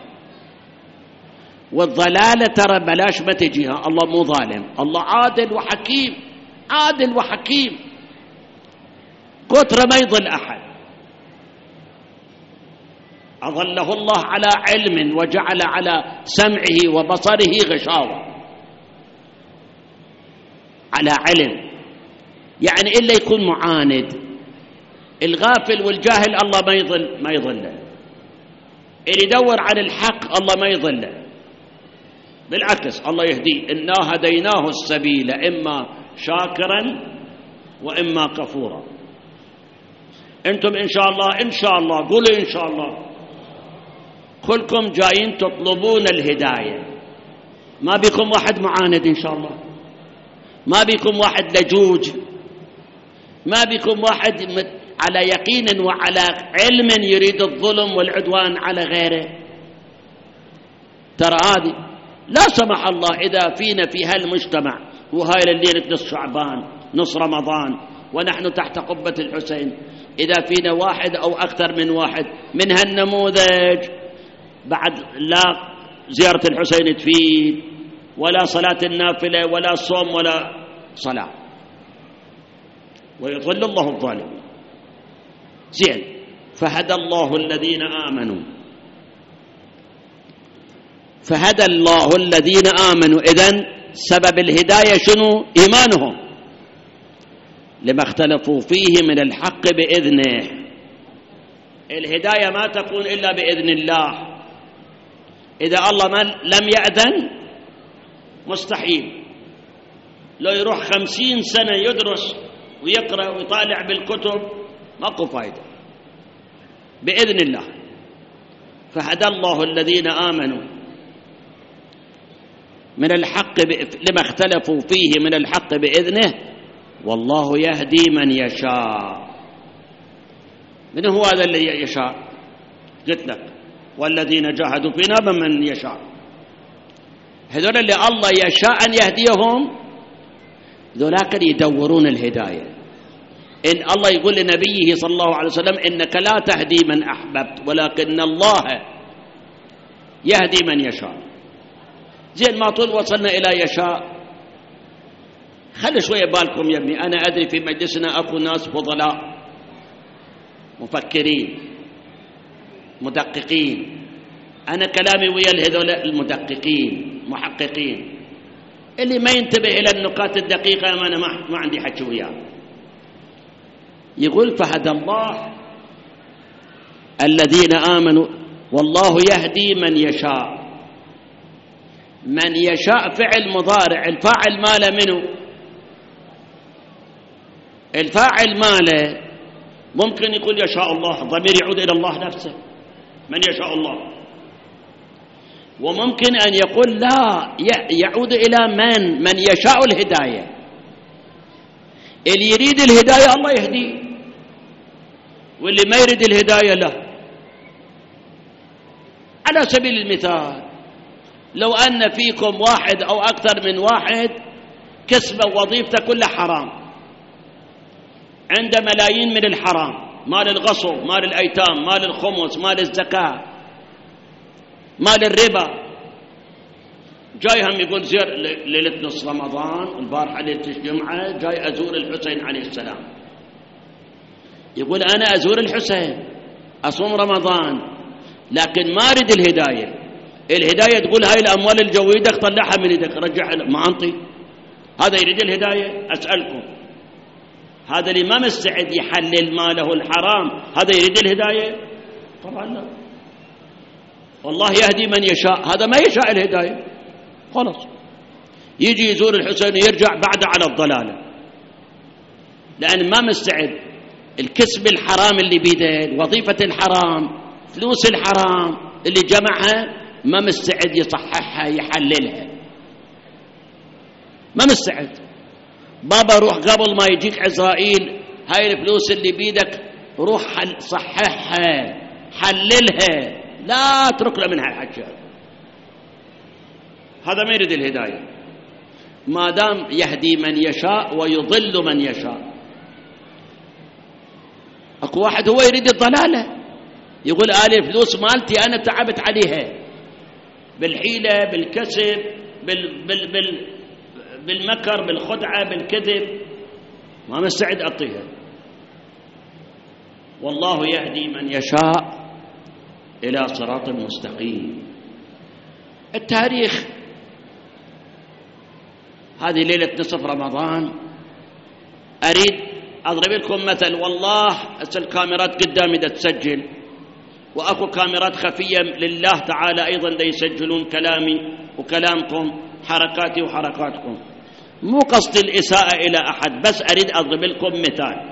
والضلالة ترى بلاش ما تجيها، الله مو ظالم، الله عادل وحكيم، كتر ما يضل أحد. أظله الله على علم وجعل على سمعه وبصره غشاوة، على علم، يعني إلا يكون معاند. الغافل والجاهل الله ما يضله، اللي يدور على الحق الله ما يضله، بالعكس الله يهديه. إنا هديناه السبيل إما شاكرا وإما كفورا. أنتم إن شاء الله قولوا إن شاء الله، كلكم جايين تطلبون الهداية، ما بيكم واحد معاند إن شاء الله، ما بيكم واحد لجوج، ما بيكم واحد على يقين وعلى علم يريد الظلم والعدوان على غيره. ترى هذه لا سمح الله إذا فينا في هالمجتمع وهاي الليلة نصف شعبان نصف رمضان ونحن تحت قبة الحسين، إذا فينا واحد أو أكثر من واحد من هالنموذج، بعد لا زيارة الحسين تفيد ولا صلاة النافلة ولا صوم ولا صلاة، ويضل الله الظالمين. زين، فهدى الله الذين آمنوا، فهدى الله الذين آمنوا. إذن سبب الهداية شنو؟ إيمانهم لما اختلفوا فيه من الحق بإذنه. الهداية ما تكون إلا بإذن الله، إذا الله لم يأذن مستحيل. لو يروح 50 سنة يدرس ويقرأ ويطالع بالكتب ماكو فايدة، بإذن الله. فهدى الله الذين آمنوا من الحق لما اختلفوا فيه من الحق بإذنه، والله يهدي من يشاء. من هو هذا اللي يشاء؟ قلت لك والذين جاهدوا فينا من يشاء. هذول اللي الله يشاء أن يهديهم، ذولاك يدورون الهداية. إن الله يقول لنبيه صلى الله عليه وسلم إنك لا تهدي من أحببت ولكن الله يهدي من يشاء. زين، ما طول وصلنا إلى يشاء، خلي شوية بالكم يا ابني. أنا أدري في مجلسنا أكو ناس فضلاء مفكرين مدققين، أنا كلامي ويا هذول المدققين محققين، اللي ما ينتبه إلى النقاط الدقيقة أنا ما عندي حكي وياه. يقول فهدى الله الذين آمنوا والله يهدي من يشاء. من يشاء فعل مضارع، الفاعل ماله منه؟ الفاعل ماله ممكن يقول يشاء الله، الضمير يعود إلى الله نفسه، من يشاء الله. وممكن أن يقول لا، يعود إلى من يشاء الهداية. اللي يريد الهداية الله يهديه، واللي ما يريد الهداية له. على سبيل المثال، لو أن فيكم واحد أو أكثر من واحد كسبه وظيفته كلها حرام، عنده ملايين من الحرام، مال الغصب، مال الأيتام، مال الخمس، مال الزكاة، مال الربا، جاي هم يقول زير ليلة نصف رمضان، البارحة ليلة الجمعة جاي أزور الحسين عليه السلام. يقول أنا أزور الحسين أصوم رمضان، لكن ما أريد الهداية. الهداية تقول هاي الأموال الجويدة طلعها من يدك رجعها، ما أنطي. هذا يريد الهداية؟ أسألكم، هذا اللي ما مستعد يحلل ماله الحرام هذا يريد الهداية؟ طبعا لا. والله يهدي من يشاء، هذا ما يشاء الهداية، خلاص يجي يزور الحسين ويرجع بعد على الضلالة، لأن ما مستعد. الكسب الحرام اللي بيده، وظيفة الحرام، فلوس الحرام اللي جمعها، ما مستعد يصححها يحللها، ما مستعد. بابا روح قبل ما يجيك عزرائيل، هاي الفلوس اللي بيدك روح صححها حللها، لا اترك له منها الحكي. هذا ما يريد الهداية، ما دام يهدي من يشاء ويضل من يشاء. اكو واحد هو يريد الضلالة، يقول آلي فلوس مالتي أنا تعبت عليها بالحيلة بالكسب بالمكر بالخدعة بالكذب، ما مستعد أعطيها. والله يهدي من يشاء إلى صراط مستقيم. التاريخ، هذه ليلة نصف رمضان. أريد أضرب لكم مثل، والله الكاميرات قدامي دا تسجل، وأكو كاميرات خفية لله تعالى أيضا دا يسجلون كلامي وكلامكم، حركاتي وحركاتكم. مو قصد الإساءة إلى أحد، بس أريد أضرب لكم مثال.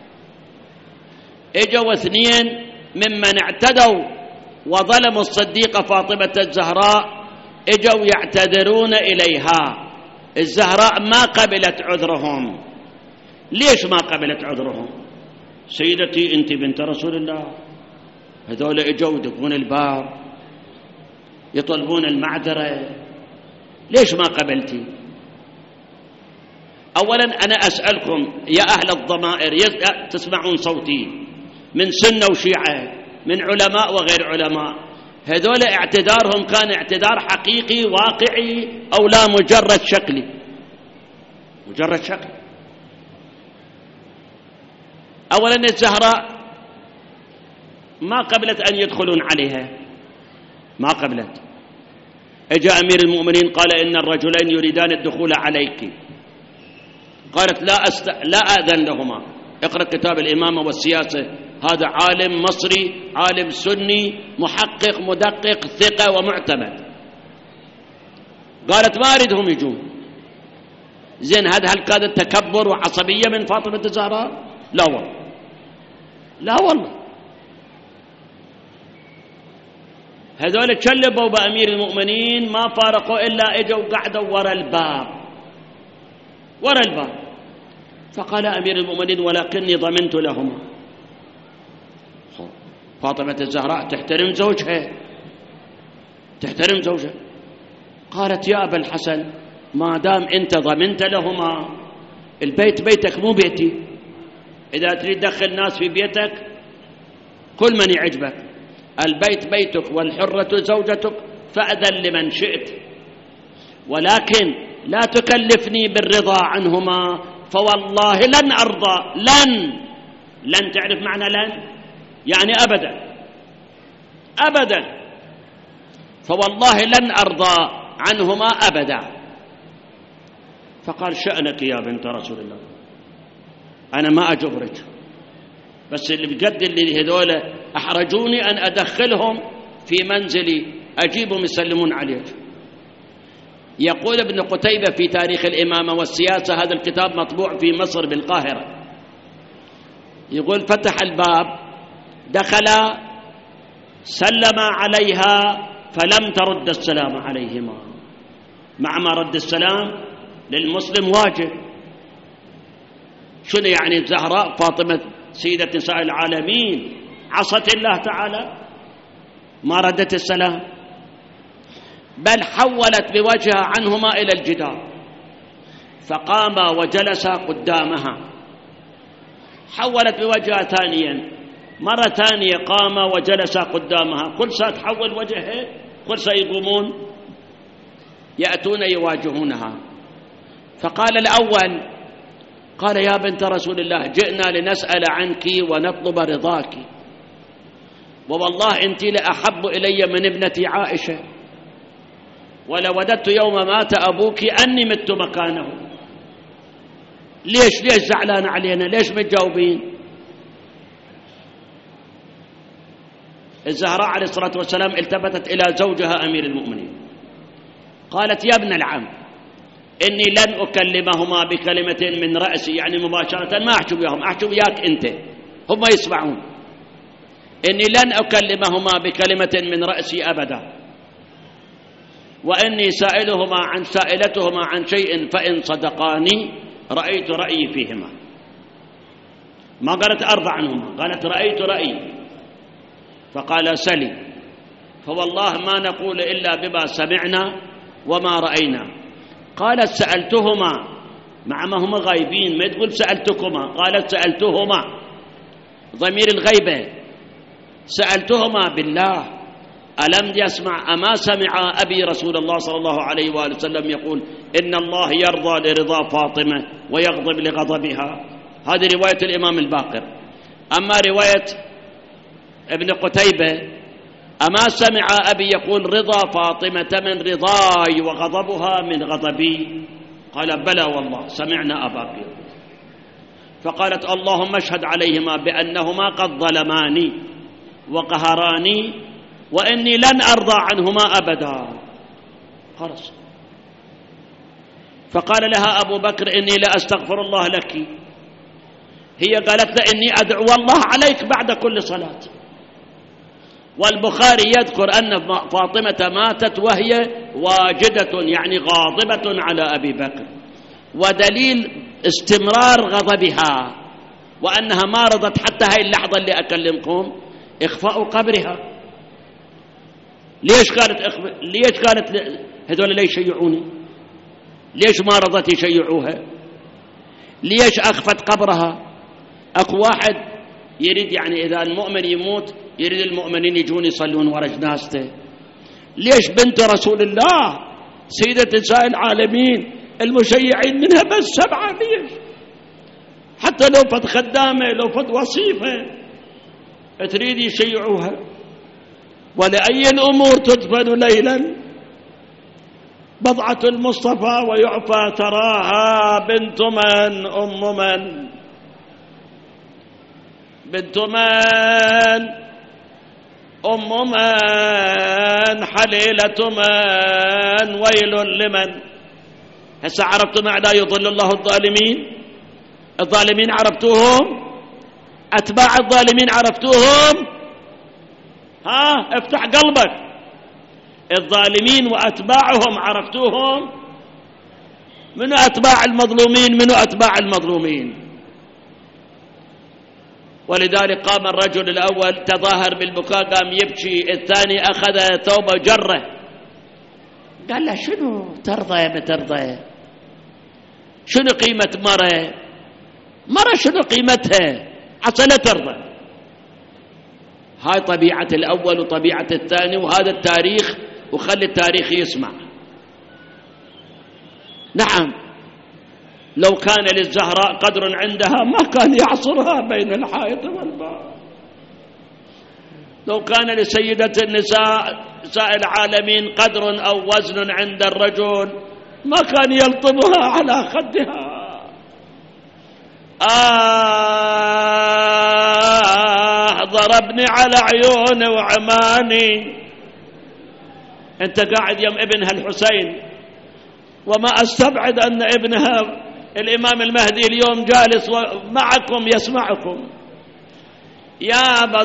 اجوا اثنين ممن اعتدوا وظلموا الصديقة فاطمة الزهراء، اجوا يعتذرون إليها. الزهراء ما قبلت عذرهم. ليش ما قبلت عذرهم؟ سيدتي أنت بنت رسول الله. هذول اجوا يدقون الباب يطلبون المعذرة، ليش ما قبلتي؟ أولا أنا أسألكم يا أهل الضمائر، تسمعون صوتي، من سنة وشيعة، من علماء وغير علماء، هذول اعتذارهم كان اعتذار حقيقي واقعي أو لا مجرد شكلي؟ مجرد شكل. أولا الزهراء ما قبلت أن يدخلون عليها، ما قبلت. اجى أمير المؤمنين قال إن الرجلين يريدان الدخول عليك، قالت لا أذن لهما. اقرأ كتاب الإمامة والسياسة، هذا عالم مصري، عالم سني، محقق مدقق ثقة ومعتمد. قالت ما أريدهم يجون. زين، هل كان تكبر وعصبية من فاطمة الزهراء؟ لا والله، لا والله. هذول تشلبوا بأمير المؤمنين، ما فارقوا إلا اجوا قعدوا ورا الباب، ورا الباب. فقال أمير المؤمنين ولكني ضمنت لهما. فاطمة الزهراء تحترم زوجها، تحترم زوجها. قالت يا أبا الحسن، ما دام أنت ضمنت لهما، البيت بيتك مو بيتي. إذا تريد تدخل ناس في بيتك كل من يعجبك، البيت بيتك والحرة زوجتك، فأذن لمن شئت، ولكن لا تكلفني بالرضا عنهما، فوالله لن أرضى. لن تعرف معنى لن؟ يعني أبدا أبدا. فوالله لن أرضى عنهما أبدا. فقال شأنك يا بنت رسول الله، أنا ما أجبرك، بس اللي بقد اللي هذول أحرجوني أن أدخلهم في منزلي، أجيبهم يسلمون عليك. يقول ابن قتيبة في تاريخ الإمامة والسياسة، هذا الكتاب مطبوع في مصر بالقاهرة، يقول فتح الباب، دخل، سلم عليها فلم ترد السلام عليهما. مع ما رد السلام للمسلم واجب. شنو يعني الزهراء فاطمة سيدة نساء العالمين عصت الله تعالى؟ ما ردت السلام، بل حولت بوجهها عنهما إلى الجدار، فقام وجلس قدامها. حولت بوجهها ثانيا، مرة ثانية قام وجلس قدامها. كل ساعة تحول وجهه، كل ساعة يقومون يأتون يواجهونها. فقال الأول، قال يا بنت رسول الله، جئنا لنسأل عنك ونطلب رضاك، ووالله أنت لأحب إلي من ابنتي عائشة، ولوددت يوم مات أبوك أني مت مكانه. ليش زعلان علينا؟ ليش متجاوبين؟ الزهراء عليه الصلاة والسلام التفتت إلى زوجها أمير المؤمنين، قالت يا ابن العم، إني لن أكلمهما بكلمة من رأسي، يعني مباشرة ما أحجب وياهم، أحجب وياك أنت، هم يسمعون. إني لن أكلمهما بكلمة من رأسي أبدا، وإني سائلتهما عن شيء فإن صدقاني رأيت رأيي فيهما. ما قالت أرضى عنهما، قالت رأيت رأيي. فقال سلي، فوالله ما نقول إلا بما سمعنا وما رأينا. قالت سألتهما، مع ما هم غايبين، ما تقول سألتكما، قالت سألتهما، ضمير الغيبة، سألتهما بالله. ألم يسمع، أما سمع أبي رسول الله صلى الله عليه وآله وسلم يقول إن الله يرضى لرضا فاطمة ويغضب لغضبها؟ هذه رواية الإمام الباقر. أما رواية ابن قتيبة أما سمع أبي يقول رضا فاطمة من رضاي وغضبها من غضبي؟ قال بلى والله سمعنا أباك يقول. فقالت اللهم اشهد عليهما بأنهما قد ظلماني وقهراني وإني لن أرضى عنهما أبدا. خلاص. فقال لها أبو بكر إني لا أستغفر الله لك. هي قالت له إني أدعو الله عليك بعد كل صلاة. والبخاري يذكر أن فاطمة ماتت وهي واجدة يعني غاضبة على أبي بكر، ودليل استمرار غضبها وأنها ما رضت حتى هاي اللحظة اللي أكلمكم إخفاء قبرها. ليش قالت هذول ليش يشيعوني؟ ليش ما رضت يشيعوها؟ ليش أخفت قبرها؟ أكو واحد يريد يعني إذا المؤمن يموت يريد المؤمنين يجون يصلون ورا جنازته. ليش بنت رسول الله سيدة نساء العالمين المشيعين منها بس 7؟ ليش؟ حتى لو فت خدامة لو فت وصيفة تريد يشيعوها. ولأي الأمور تدفن ليلا بضعة المصطفى ويعفى تراها بنت من أم من بنت من أم من حليلة من ويل لمن. هسه عرفتم لا يضل الله الظالمين؟ الظالمين عرفتوهم؟ أتباع الظالمين عرفتوهم؟ افتح قلبك. الظالمين وأتباعهم عرفتوهم؟ منو أتباع المظلومين؟ منو أتباع المظلومين؟ ولذلك قام الرجل الأول تظاهر بالبكاء قام يبكي، الثاني أخذ ثوبه جره قال له شنو ترضى ما ترضى؟ شنو قيمة مرة شنو قيمتها عسى لا ترضى؟ هاي طبيعة الأول وطبيعة الثاني، وهذا التاريخ وخلي التاريخ يسمع. نعم لو كان للزهراء قدر عندها ما كان يعصرها بين الحائط والباب. لو كان لسيدة النساء نساء العالمين قدر أو وزن عند الرجل ما كان يلطمها على خدها. ضربني على عيوني وعماني. انت قاعد يم ابنها الحسين وما استبعد ان ابنها الامام المهدي اليوم جالس معكم يسمعكم. يابا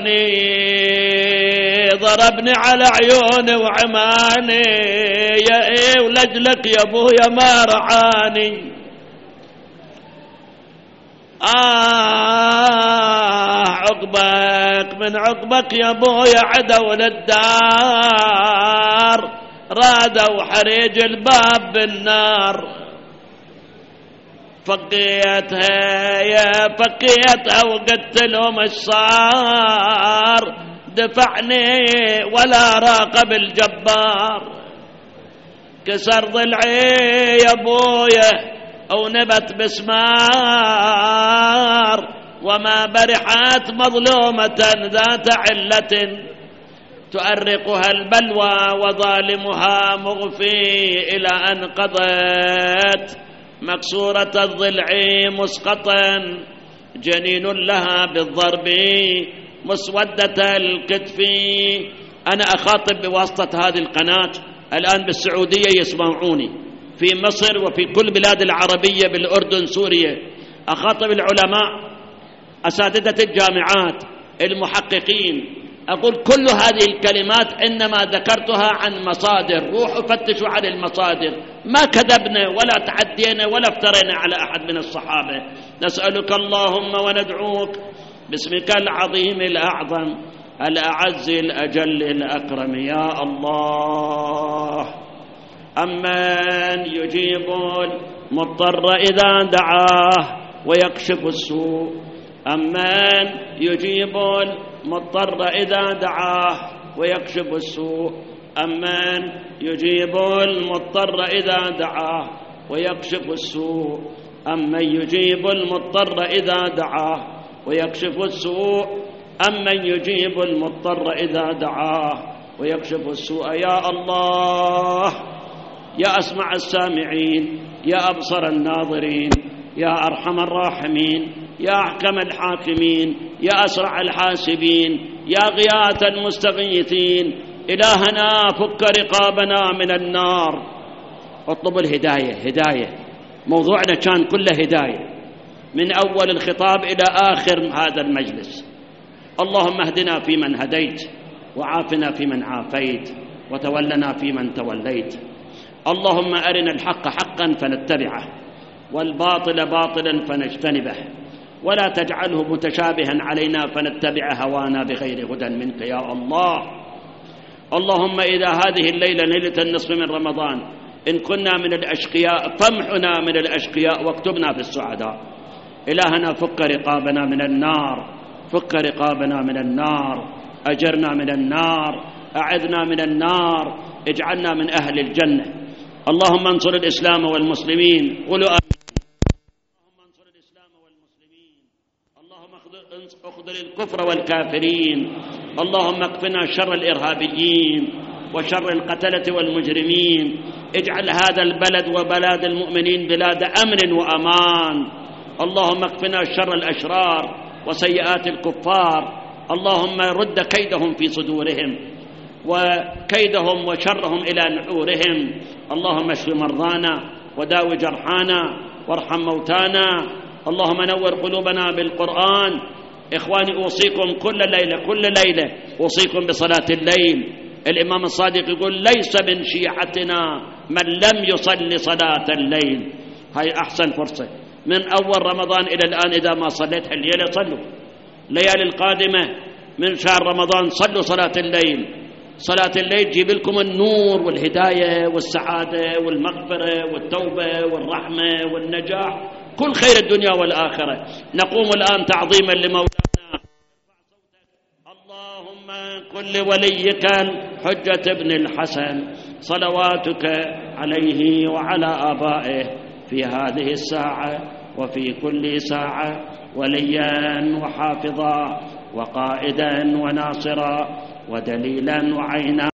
ضربني على عيوني وعماني يا ايه ولجلك يا ابويا ما رعاني. عقبك من عقبك يا ابويا عدوا للدار رادوا حريج الباب بالنار. فقيتها وقلت لهم الصار دفعني ولا راقب الجبار. كسر ضلعي يا ابويا أو نبت بسمار وما برحت مظلومة ذات علة تؤرقها البلوى وظالمها مغفي إلى أن قضت مكسورة الضلع مسقطا جنين لها بالضرب مسودة الكتف. أنا أخاطب بواسطة هذه القناة الآن بالسعودية يسمعوني، في مصر وفي كل بلاد العربية بالأردن سوريا. أخاطب العلماء أساتذة الجامعات المحققين، أقول كل هذه الكلمات إنما ذكرتها عن مصادر. روحوا فتشوا عن المصادر، ما كذبنا ولا تعدينا ولا افترينا على أحد من الصحابة. نسألك اللهم وندعوك باسمك العظيم الأعظم الأعز الأجل الأكرم يا الله. أمن يجيب المضطر إذا دعاه ويكشف السوء. أمن يجيب المضطر إذا دعاه ويكشف السوء. أمن يجيب المضطر إذا دعاه ويكشف السوء. أمن يجيب المضطر إذا دعاه ويكشف السوء. أمن يجيب المضطر إذا دعاه ويكشف السوء. يا الله، يا أسمع السامعين، يا أبصر الناظرين، يا أرحم الراحمين، يا أحكم الحاكمين، يا أسرع الحاسبين، يا غياث المستغيثين، إلهنا فك رقابنا من النار. اطلب الهداية. هداية، موضوعنا كان كله هداية من أول الخطاب إلى آخر هذا المجلس. اللهم اهدنا فيمن هديت، وعافنا فيمن عافيت، وتولنا فيمن توليت. اللهم أرنا الحق حقا فنتبعه، والباطل باطلا فنجتنبه، ولا تجعله متشابها علينا فنتبع هوانا بغير هدى منك يا الله. اللهم إذا هذه الليلة ليلة النصف من رمضان إن كنا من الأشقياء فامحنا من الأشقياء واكتبنا في السعداء. إلهنا فك رقابنا من النار، فك رقابنا من النار، أجرنا من النار، أعذنا من النار، اجعلنا من أهل الجنة. اللهم انصر الإسلام والمسلمين. قولوا آمين. اللهم انصر الإسلام والمسلمين. اللهم اخذل الكفر والكافرين. اللهم اكفنا شر الإرهابيين وشر القتلة والمجرمين. اجعل هذا البلد وبلاد المؤمنين بلاد أمن وأمان. اللهم اكفنا شر الأشرار وسيئات الكفار. اللهم رد كيدهم في صدورهم وكيدهم وشرهم إلى نحورهم. اللهم اشف مرضانا وداو جرحانا وارحم موتانا. اللهم نور قلوبنا بالقرآن. إخواني، أوصيكم كل ليلة أوصيكم بصلاة الليل. الإمام الصادق يقول ليس من شيعتنا من لم يصلي صلاة الليل. هاي أحسن فرصة من أول رمضان إلى الآن، إذا ما صليت الليلة صلوا. الليالي القادمة من شهر رمضان صلوا صلاة الليل. صلاة الليل تجيب لكم النور والهداية والسعادة والمغفرة والتوبة والرحمة والنجاح، كل خير الدنيا والآخرة. نقوم الآن تعظيما لمولانا. اللهم كن لوليك الحجة ابن الحسن صلواتك عليه وعلى آبائه في هذه الساعة وفي كل ساعة وليا وحافظا وقائدا وناصرا ودليلا وعينا